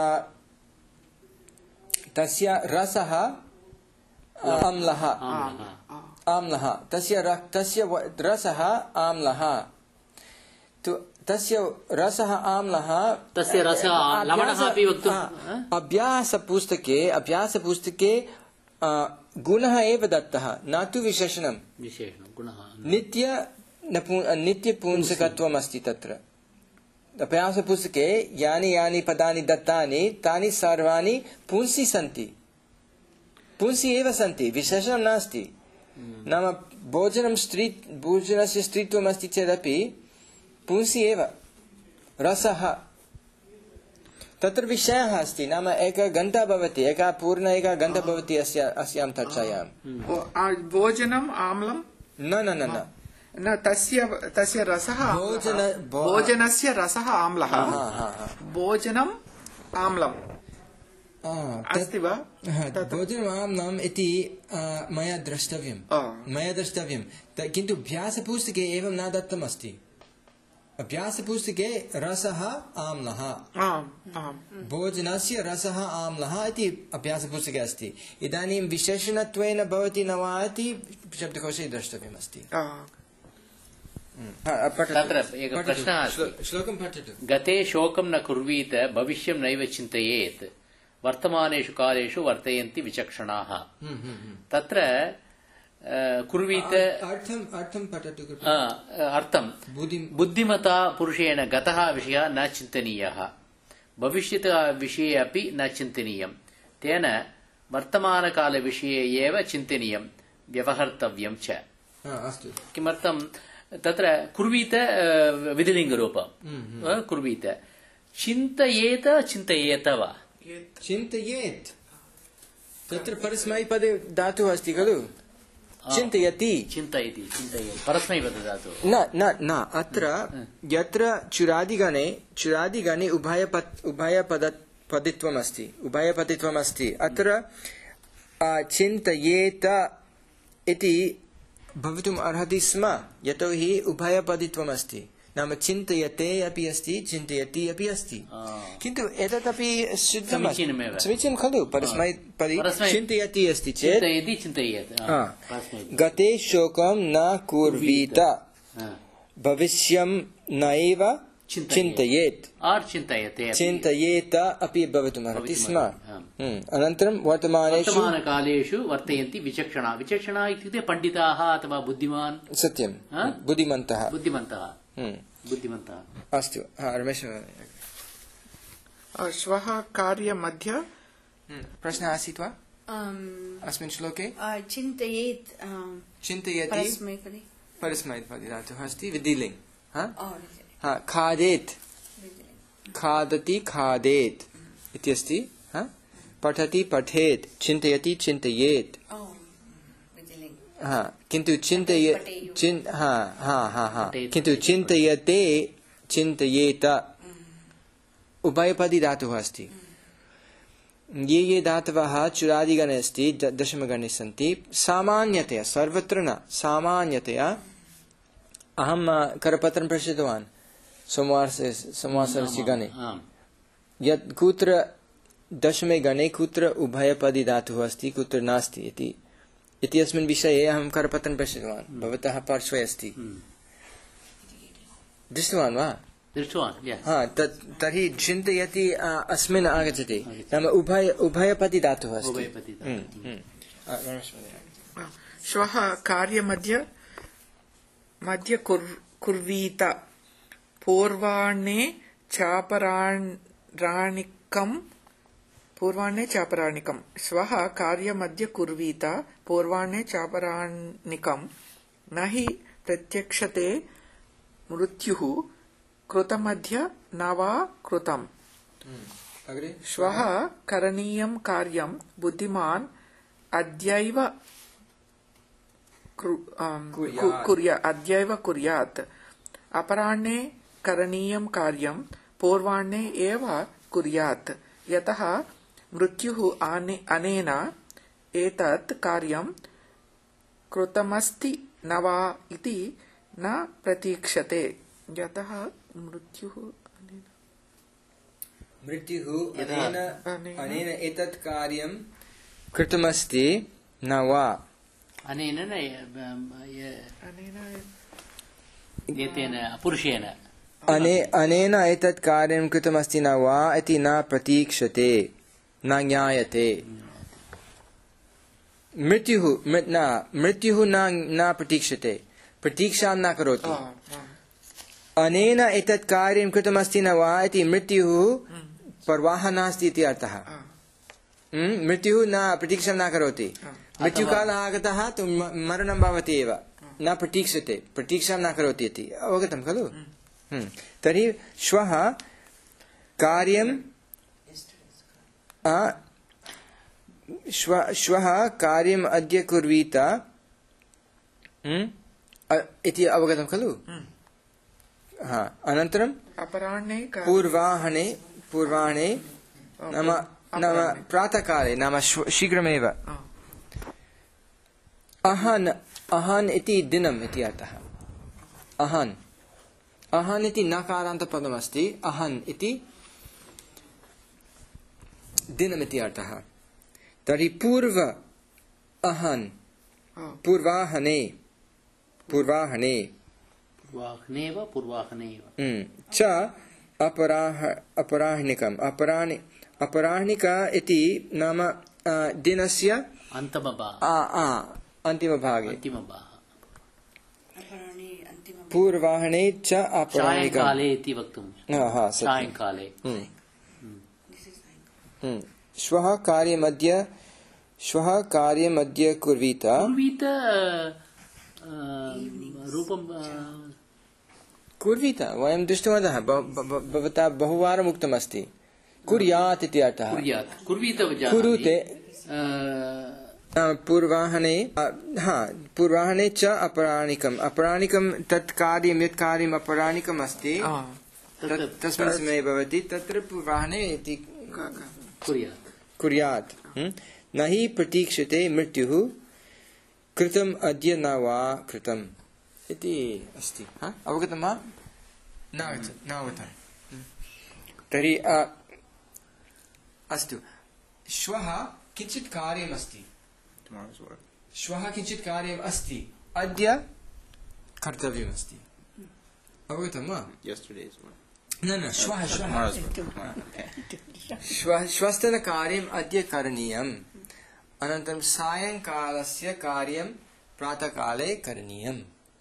तस्य रसः आम्लः आम्लः आम्लः तस्य रक्तस्य व- रसः आम्लः तु तस्य रसः आम्लः तस्य रसः अभ्यास- लवणः अपि वक्तुं हा, हा? अभ्यासपुस्तके अभ्यासपुस्तके आ, गुणः एव दत्तः न तु विशेषणं विशेषणं गुणः नित्य नपु- नित्यपुंसकत्वम् अस्ति तत्र अभ्यासपुस्तके यानि यानि पदानि दत्तानि तानि सर्वाणि पुंसि सन्ति पुंसि एव सन्ति विशेषणं नास्ति नाम भोजनं स्त्री भोजनस्य स्त्रीत्वम् अस्ति चेदपि पुंसि एव रसः तत्र विषयः अस्ति नाम एकः घण्टा भवति एकः पूर्ण एकः घण्टा भवति अस्य अस्यां चर्चायां ओ- आ, भोजनम् आम्लं न न न न न तस्य तस्य रसः आम्लः। भोजन- भो- भोजनस्य रसः आम्लः हा, हा, हा। भोजनम् आम्लम् आ, तत्- अस्ति वा हा, भोजनमाम्लम् इति आ, मया द्रष्टव्यं आ, मया द्रष्टव्यं त- किन्तु अभ्यासपुस्तके एवं न दत्तमस्ति अभ्यासपुस्तके रसः आम्लः आम् आम् भोजनस्य रसः आम्लः इति अभ्यासपुस्तके अस्ति इदानीं विशेषणत्वेन भवति न वा इति शब्दकोशे द्रष्टव्यमस्ति आ, हा, पठतु। तत्र एकः पठतु। प्रश्नः अस्ति। श्लो- श्लोकं पठतु गते शोकं न कुर्वीत भविष्यं नैव चिन्तयेत् वर्तमानेषु कालेषु वर्तयन्ति विचक्षणाः हम्म, हम्म, हम्म। तत्र अ, कुर्वीत अर्थम् अर्थं पठतु कृपया। अ, अर्थं बुद्धिं बुद्धिमता पुरुषेण गतः विषयः न चिन्तनीयः भविष्यत् विषये अपि न चिन्तनीयं तेन वर्तमानकालविषये एव चिन्तनीयं व्यवहर्तव्यं च हा, अस्तु किमर्थं तत्र कुर्वीत अ, विधिलिङ्गरूपं अ, कुर्वीत चिन्तयेत चिन्तयेत वा चिन्तयेत् तत्र परस्मैपदे धातुः अस्ति खलु चिन्तयति चिन्तयति चिन्तयति परस्मैपद धातुः न न न अत्र यत्र चुरादिगणे चुरादिगणे उभयपद उभयपद पदित्वम् अस्ति उभयपदित्वम् अस्ति अत्र चिन्तयेत इति भवितुम् अर्हति स्म यतोहि उभयपदित्वम् अस्ति नाम चिन्तयते अपि अस्ति चिन्तयति अपि अस्ति किन्तु एतदपि शुद्धम् समीचीनं खलु परस्मैपदी चिन्तयति अस्ति चेत् गते शोकं न कुर्वीत भविष्यं नैव चिन्तयेत् चिन्तयेत अपि भवितुम् अर्हति स्म अनन्तरं वर्तमानेषु वर्तमानकालेषु वर्तयन्ति विचक्षणा विचक्षणा इत्युक्ते पण्डिताः अथवा बुद्धिमान् सत्यं बुद्धिमन्तः बुद्धिमन्तः बुद्धिमन्तः अस्तु रमेश श्वः कार्यमध्य प्रश्नः आसीत् वा अस्मिन् श्लोके चिन्तयेत् चिन्तयति परस्मैपदी धातुः अस्ति विधिलिङ्ग् हा खादेत् खादति खादेत् इति अस्ति पठति पठेत् चिन्तयति चिन्तयेत् हा किन्तु चिन्तये चिन् हा हा हा हा किन्तु चिन्तयते चिन्तयेत उभयपदी धातुः अस्ति ये ये धातवः चुरादिगणे अस्ति दशमगणे सन्ति सामान्यतया सर्वत्र न सामान्यतया अहं करपत्रं प्रेषितवान् सोमवासरे सोमवासरस्य गणे यत् कुत्र दशमे गणे कुत्र उभयपदी धातुः अस्ति कुत्र नास्ति इति इत्यस्मिन् विषये अहं करपत्रं प्रेषितवान् भवतः पार्श्वे अस्ति दृष्टवान् वा दृष्टवान् हा तत् तर्हि चिन्तयति अस्मिन् आगच्छति नाम उभय उभयपदी धातुः अस्ति श्वः कार्यमध्य मध्य कुर्वीत पूर्वाह्णे चापराणिकं पूर्वाह्णे चापराणिकं श्वः कार्यमध्य कुर्वीत पूर्वाह्णे चापराणिकं न हि प्रत्यक्षते मृत्युः कृतमध्य न वा कृतम् श्वः करणीयं कार्यं बुद्धिमान् अद्यैव कुर्यात् अद्यैव कुर्यात् अपराह्णे करणीयं कार्यं पूर्वाह्णे एव कुर्यात् यतः मृत्युः अनेन एतत् कार्यं कृतमस्ति न वा इति न प्रतीक्षते यतः मृत्युः मृत्युः अनेन अनेन एतत् कार्यं कृतमस्ति न वा अनेन एतेन पुरुषेण अने अनेन एतत् कार्यं कृतमस्ति न वा इति न प्रतीक्षते न ज्ञायते मृत्युः न मृत्युः न न प्रतीक्षते प्रतीक्षां न करोति अनेन एतत् कार्यं कृतमस्ति न वा इति मृत्युः पर्वाह नास्ति इति अर्थः मृत्युः न प्रतीक्षां न करोति मृत्युकालः आगतः तु मरणं भवति एव न प्रतीक्षते प्रतीक्षां न करोति इति अवगतं खलु तर्हि श्वः कार्यं श्वः कार्यम् अद्य कुर्वीत इति अवगतं खलु हा अनन्तरं अपराह्णे पूर्वाह्णे पूर्वाह्णे नाम नाम प्रातःकाले नाम शीघ्रमेव अहन् अहन् इति दिनम् इति अर्थः अहन् अहन् इति नकारान्तपदमस्ति अहन् इति दिनमिति अर्थः तर्हि पूर्व अहन् पूर्वाह्ने पूर्वाह्ने पूर्वाह्ने वा पूर्वाह्ने च अपराह अपराह्निकम् अपराह्नि अपराह्निक इति नाम दिनस्य अन्तिमभागे पूर्वाह्ने च अपराह्निकाले इति वक्तुं सायङ्काले श्वः कार्यमद्य श्वः कार्यमद्य कुर्वीत कुर्वीत रूपं कुर्वीत वयं दृष्टवन्तः भवता बहुवारम् उक्तमस्ति कुर्यात् इति अर्थः कुर्यात् कुर्वीत कुरुते पूर्वाहने हा पूर्वाहने च अपराणिकम् अपराणिकं तत् कार्यं यत् कार्यम् अपराणिकम् अस्ति तस्मिन् समये भवति तत्र पूर्वाहने इति कुर्यात् कुर्यात् न हि प्रतीक्षते मृत्युः कृतम् अद्य न वा कृतम् इति अस्ति अवगतं वा नावगतं तर्हि अस्तु श्वः किञ्चित् कार्यमस्ति श्वः किञ्चित् कार्यम् अस्ति अद्य कर्तव्यमस्ति अवगतं वा न न श्वः श्वः श्वस्तनकार्यम् अद्य करणीयम् अनन्तरं सायङ्कालस्य कार्यं प्रातःकाले करणीयम्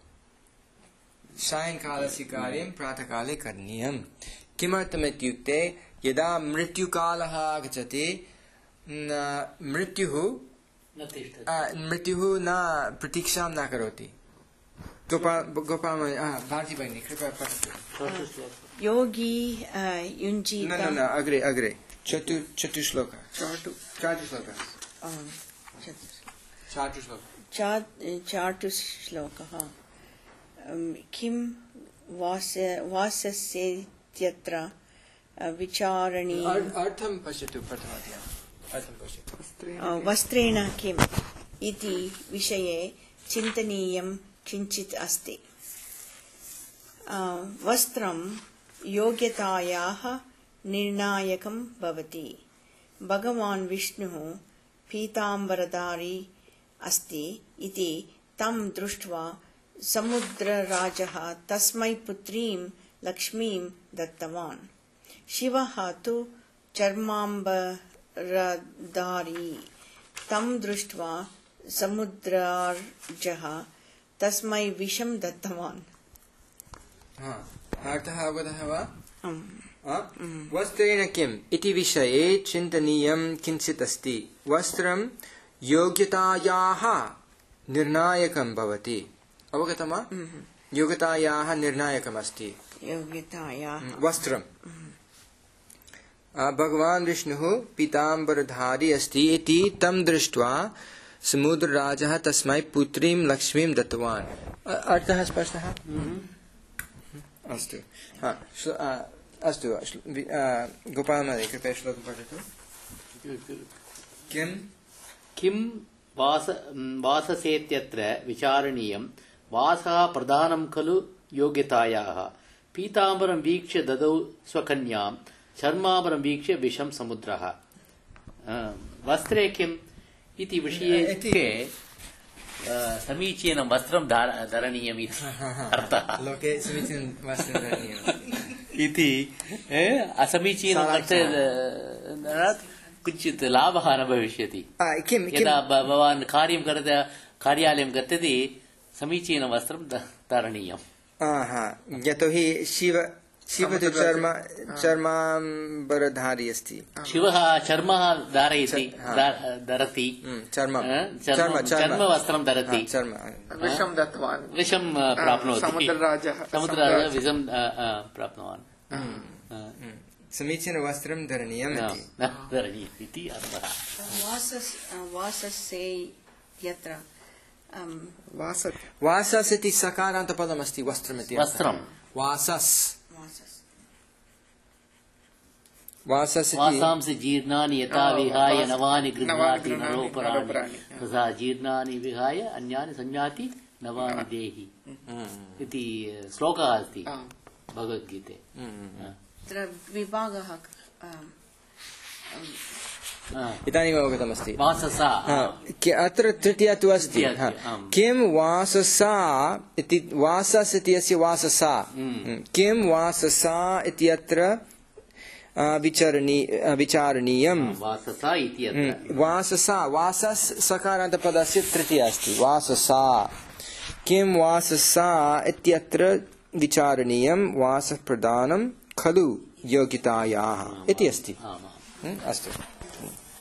सायङ्कालस्य कार्यं प्रातःकाले करणीयम् किमर्थमित्युक्ते यदा मृत्युकालः आगच्छति मृत्युः मृत्युः न प्रतीक्षां न करोति गोपाल गोपाल भारती भगिनी कृपया पठतु योगी युञ्जीत न न अग्रे अग्रे चतु चतुश्लोक चाटुश्लोक चाटुश्लोकः किं वासस्येत्यत्र विचारणीय अर्थं पश्यतु प्रथमतया अर्थं पश्यतु वस्त्रेण किम् इति विषये चिन्तनीयं किञ्चित् अस्ति वस्त्रं योग्यतायाः निर्णायकं भवति भगवान् विष्णुः पीताम्बरधारी अस्ति इति तं दृष्ट्वा समुद्रराजः तस्मै पुत्रीं लक्ष्मीं दत्तवान् शिवः तु चर्माम्बरधारी तं दृष्ट्वा समुद्रराजः तस्मै विषं दत्तवान् अर्थः अवगतः वा वस्त्रेण किम् इति विषये चिन्तनीयं किञ्चित् अस्ति वस्त्रं योग्यतायाः निर्णायकं भवति अवगतं वा योग्यतायाः निर्णायकम् अस्ति योग्यतायाः वस्त्रं भगवान् विष्णुः पीताम्बरधारी अस्ति इति तं दृष्ट्वा समुद्रराजः तस्मै पुत्रीं लक्ष्मीं दत्तवान् अर्थः स्पष्टः अस्तु अस्तु गोपालमहोदय कृपया श्लोकं पठतु किं किं वास वाससेत्यत्र विचारणीयं वासः प्रधानं खलु योग्यतायाः पीताम्बरं वीक्ष्य ददौ स्वकन्यां चर्माम्बरं वीक्ष्य विषं समुद्रः वस्त्रे किम् इति विषये समीचीनं वस्त्रं धरणीयम् इति अर्थः लोके समीचीनं वस्त्रं धरणीयम् इति असमीचीनं वस्त्रं किञ्चित् लाभः न भविष्यति यदा भवान् कार्यं करते कार्यालयं गच्छति समीचीनं वस्त्रं धरणीयम् यतोहि शिव शिव तु चर्म चर्माम्बरधारी अस्ति शिवः चर्म धारयति धरति चर्म चर्मवस्त्रं धरति विषं दत्तवान् विषं प्राप्नोति समुद्रराजः समुद्रराजः विषं प्राप्तवान् समीचीनवस्त्रं धरणीयम् इति अर्थः वासस्य यत्र वासस् इति सकारान्तपदमस्ति वस्त्रमिति वस्त्रं वासस् वासस् वासांसि जीर्णानि यथा विहाय नवानि गृह्णाति नरोपराणि तथा जीर्णानि विहाय अन्यानि संयाति नवानि देहि इति श्लोकः अस्ति भगवद्गीते तत्र विभागः इदानीम् अवगतमस्ति वाससा अत्र तृतीया तु अस्ति किं वाससा इति वासस् इति अस्य वाससा किं वाससा इत्यत्र विचारणीयं वाससा इति वाससा वासस् सकारान्तपदस्य तृतीया अस्ति वाससा किं वाससा इत्यत्र विचारणीयं वासप्रदानं खलु योग्यतायाः इति अस्ति अस्तु